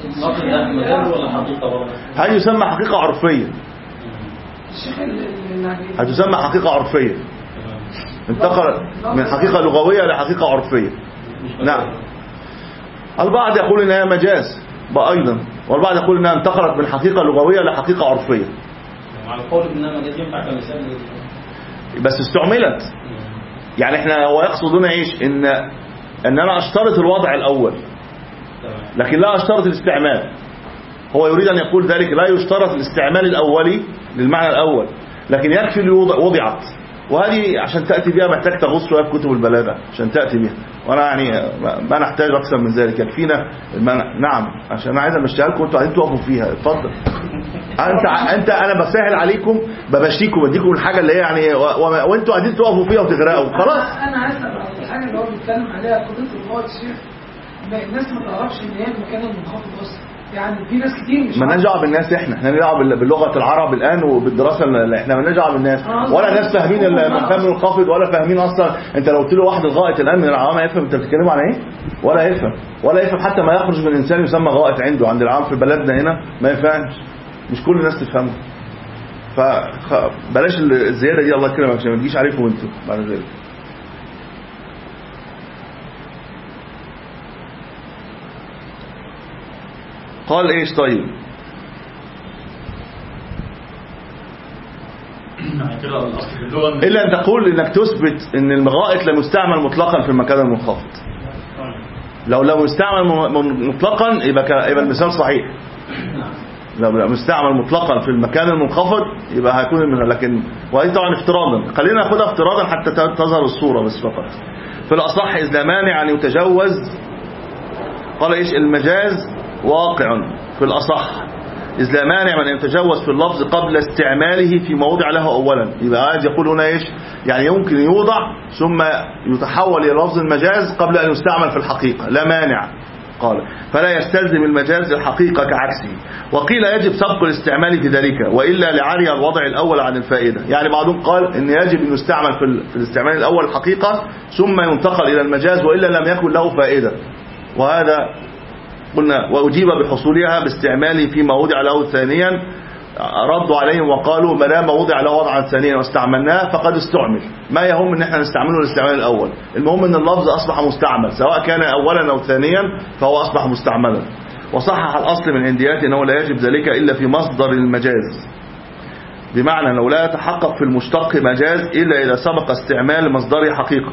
هل يسمى حقيقة عرفية؟ هتسمى حقيقة عرفية انتقل من حقيقة لغوية لحقيقة عرفية. نعم. البعض يقول انها مجاز ايضا، والبعض يقول انها انتقلت من حقيقة لغوية لحقيقة عرفية. على قول انها مجاز ينفع كمثال بس استعملت. يعني احنا هو يقصد هنا ايش؟ ان ان انا اشترط الوضع الاول لكن لا اشترط الاستعمال. هو يريد ان يقول ذلك لا يشترط الاستعمال الاولي للمعنى الاول، لكن يكفي اللي وضعت. وهذه عشان تأتي بها محتاج تغوص شوية في كتب البلاغة عشان تأتي بها، وانا يعني ما نحتاج اكثر من ذلك، يكفينا المعنى. نعم، عشان انا عايز امشيها لكم وانتوا قاعدين تقفوا فيها. اتفضل. انت انت انا بسهل عليكم، بمشيكم بديكم الحاجه اللي هي يعني وانتوا قاعدين تقفوا فيها وتغرقوا خلاص. انا عايز اسال الحاجه اللي هو بيتكلم عليها قضيه اللغه الشيخ، الناس ما تعرفش ان هي المكان المنخفض اصلا. يعني في ناس كتير مش ما نجع بالناس، احنا احنا نلعب باللغه العرب الان وبالدراسه اللي احنا ما نجع بالناس، ولا ناس فاهمين المكان المنخفض ولا فاهمين اصلا. انت لو قلت له واحد الغائط الان من العوام يفهم انت بتتكلم عن ايه؟ ولا يفهم ولا يفهم حتى ما يخرج من انسان يسمى غائط عنده عند العام في بلدنا هنا ما يفهمش. مش كل الناس تفهمه. فبلاش الزياده دي الله يكرمك عشان ما تجيش عليكم انتوا بعد ذلك. قال ايش طيب؟ الا ان تقول انك تثبت ان الغائط لم يستعمل مطلقا في المكان المنخفض. لو لم يستعمل مطلقا يبقى يبقى المثال صحيح. لو لم يستعمل مطلقا في المكان المنخفض يبقى هيكون المثال. لكن وهي طبعا افتراضا، خلينا ناخدها افتراضا حتى تظهر الصوره بس فقط. في الاصح اذ لا مانع ان يتجوز. قال ايش؟ المجاز واقع في الأصح إذ لا مانع من أن يتجوز في اللفظ قبل استعماله في موضع له أولا. يبقى عايز يقول هنا إيش؟ يعني يمكن يوضع ثم يتحول إلى لفظ المجاز قبل أن يستعمل في الحقيقة، لا مانع. قال فلا يستلزم المجاز الحقيقة كعكسه. وقيل يجب سبق الاستعمال في ذلك وإلا لعري الوضع الأول عن الفائدة. يعني بعضهم قال إن يجب أن يستعمل في الاستعمال الأول الحقيقة ثم ينتقل إلى المجاز وإلا لم يكن له فائدة. وهذا قلنا وأجيب بحصولها باستعماله فيما وضع له ثانيا. ردوا عليهم وقالوا ما دام وضع له وضعا ثانيا واستعملناه فقد استعمل. ما يهم ان احنا نستعمله الاستعمال الاول، المهم ان اللفظ اصبح مستعمل سواء كان اولا او ثانيا فهو اصبح مستعملا. وصحح الاصل من عنديات انه لا يجب ذلك الا في مصدر المجاز، بمعنى لو لا يتحقق في المشتق مجاز الا اذا سبق استعمال مصدره حقيقه،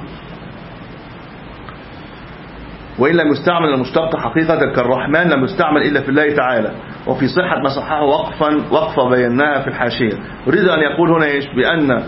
وإن لم يستعمل المشتق حقيقة كالرحمن لم يستعمل إلا في الله تعالى. وفي صحة ما صححه وقفا وقفة بيناها في الحاشية. أريد أن يقول هنا إيش؟ بأن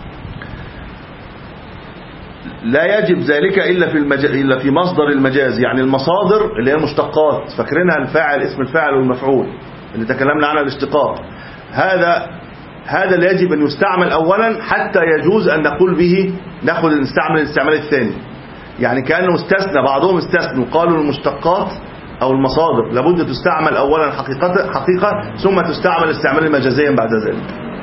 لا يجب ذلك إلا في المج... إلا في مصدر المجاز، يعني المصادر اللي هي المشتقات، فاكرينها الفاعل اسم الفاعل والمفعول اللي تكلمنا عنها الاشتقاق. هذا هذا اللي يجب أن يستعمل أولا حتى يجوز أن نقول به نأخذ نستعمل الاستعمال الثاني. يعني كأنه استثنى، بعضهم استثنوا قالوا المشتقات أو المصادر لابد تستعمل أولا حقيقة حقيقة ثم تستعمل استعمالا مجازيا بعد ذلك.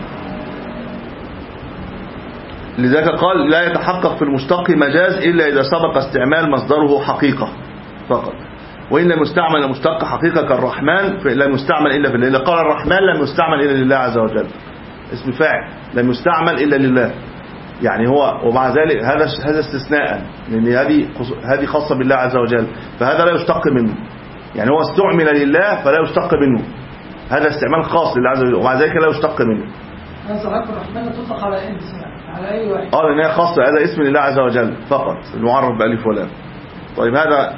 لذلك قال لا يتحقق في المشتق مجاز إلا إذا سبق استعمال مصدره حقيقة فقط. وإن لم يستعمل المشتق حقيقة كالرحمن لم يستعمل إلا في الله. قال الرحمن لم يستعمل إلا لله عز وجل، اسم فاعل لم يستعمل إلا لله. يعني هو ومع ذلك هذا هذا استثناء، لأن هذه هذه خاصة بالله عز وجل، فهذا لا يشتق منه. يعني هو استعمل لله فلا يشتق منه، هذا استعمال خاص لله عز وجل ومع ذلك لا يشتق منه. صلاة الرحمن تطلق على انسان على اي واحد. اه لان هي خاصة، هذا اسم لله عز وجل فقط المعرف بألف ولام. طيب هذا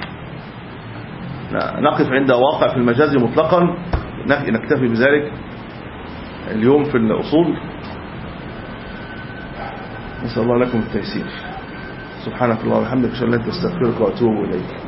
نقف عند واقع في المجاز مطلقا، نكتفي بذلك اليوم في الأصول. نسأل الله لكم التيسير. سبحانك اللهم وبحمدك أشهد أن لا إله إلا أنت أستغفرك وأتوب إليك.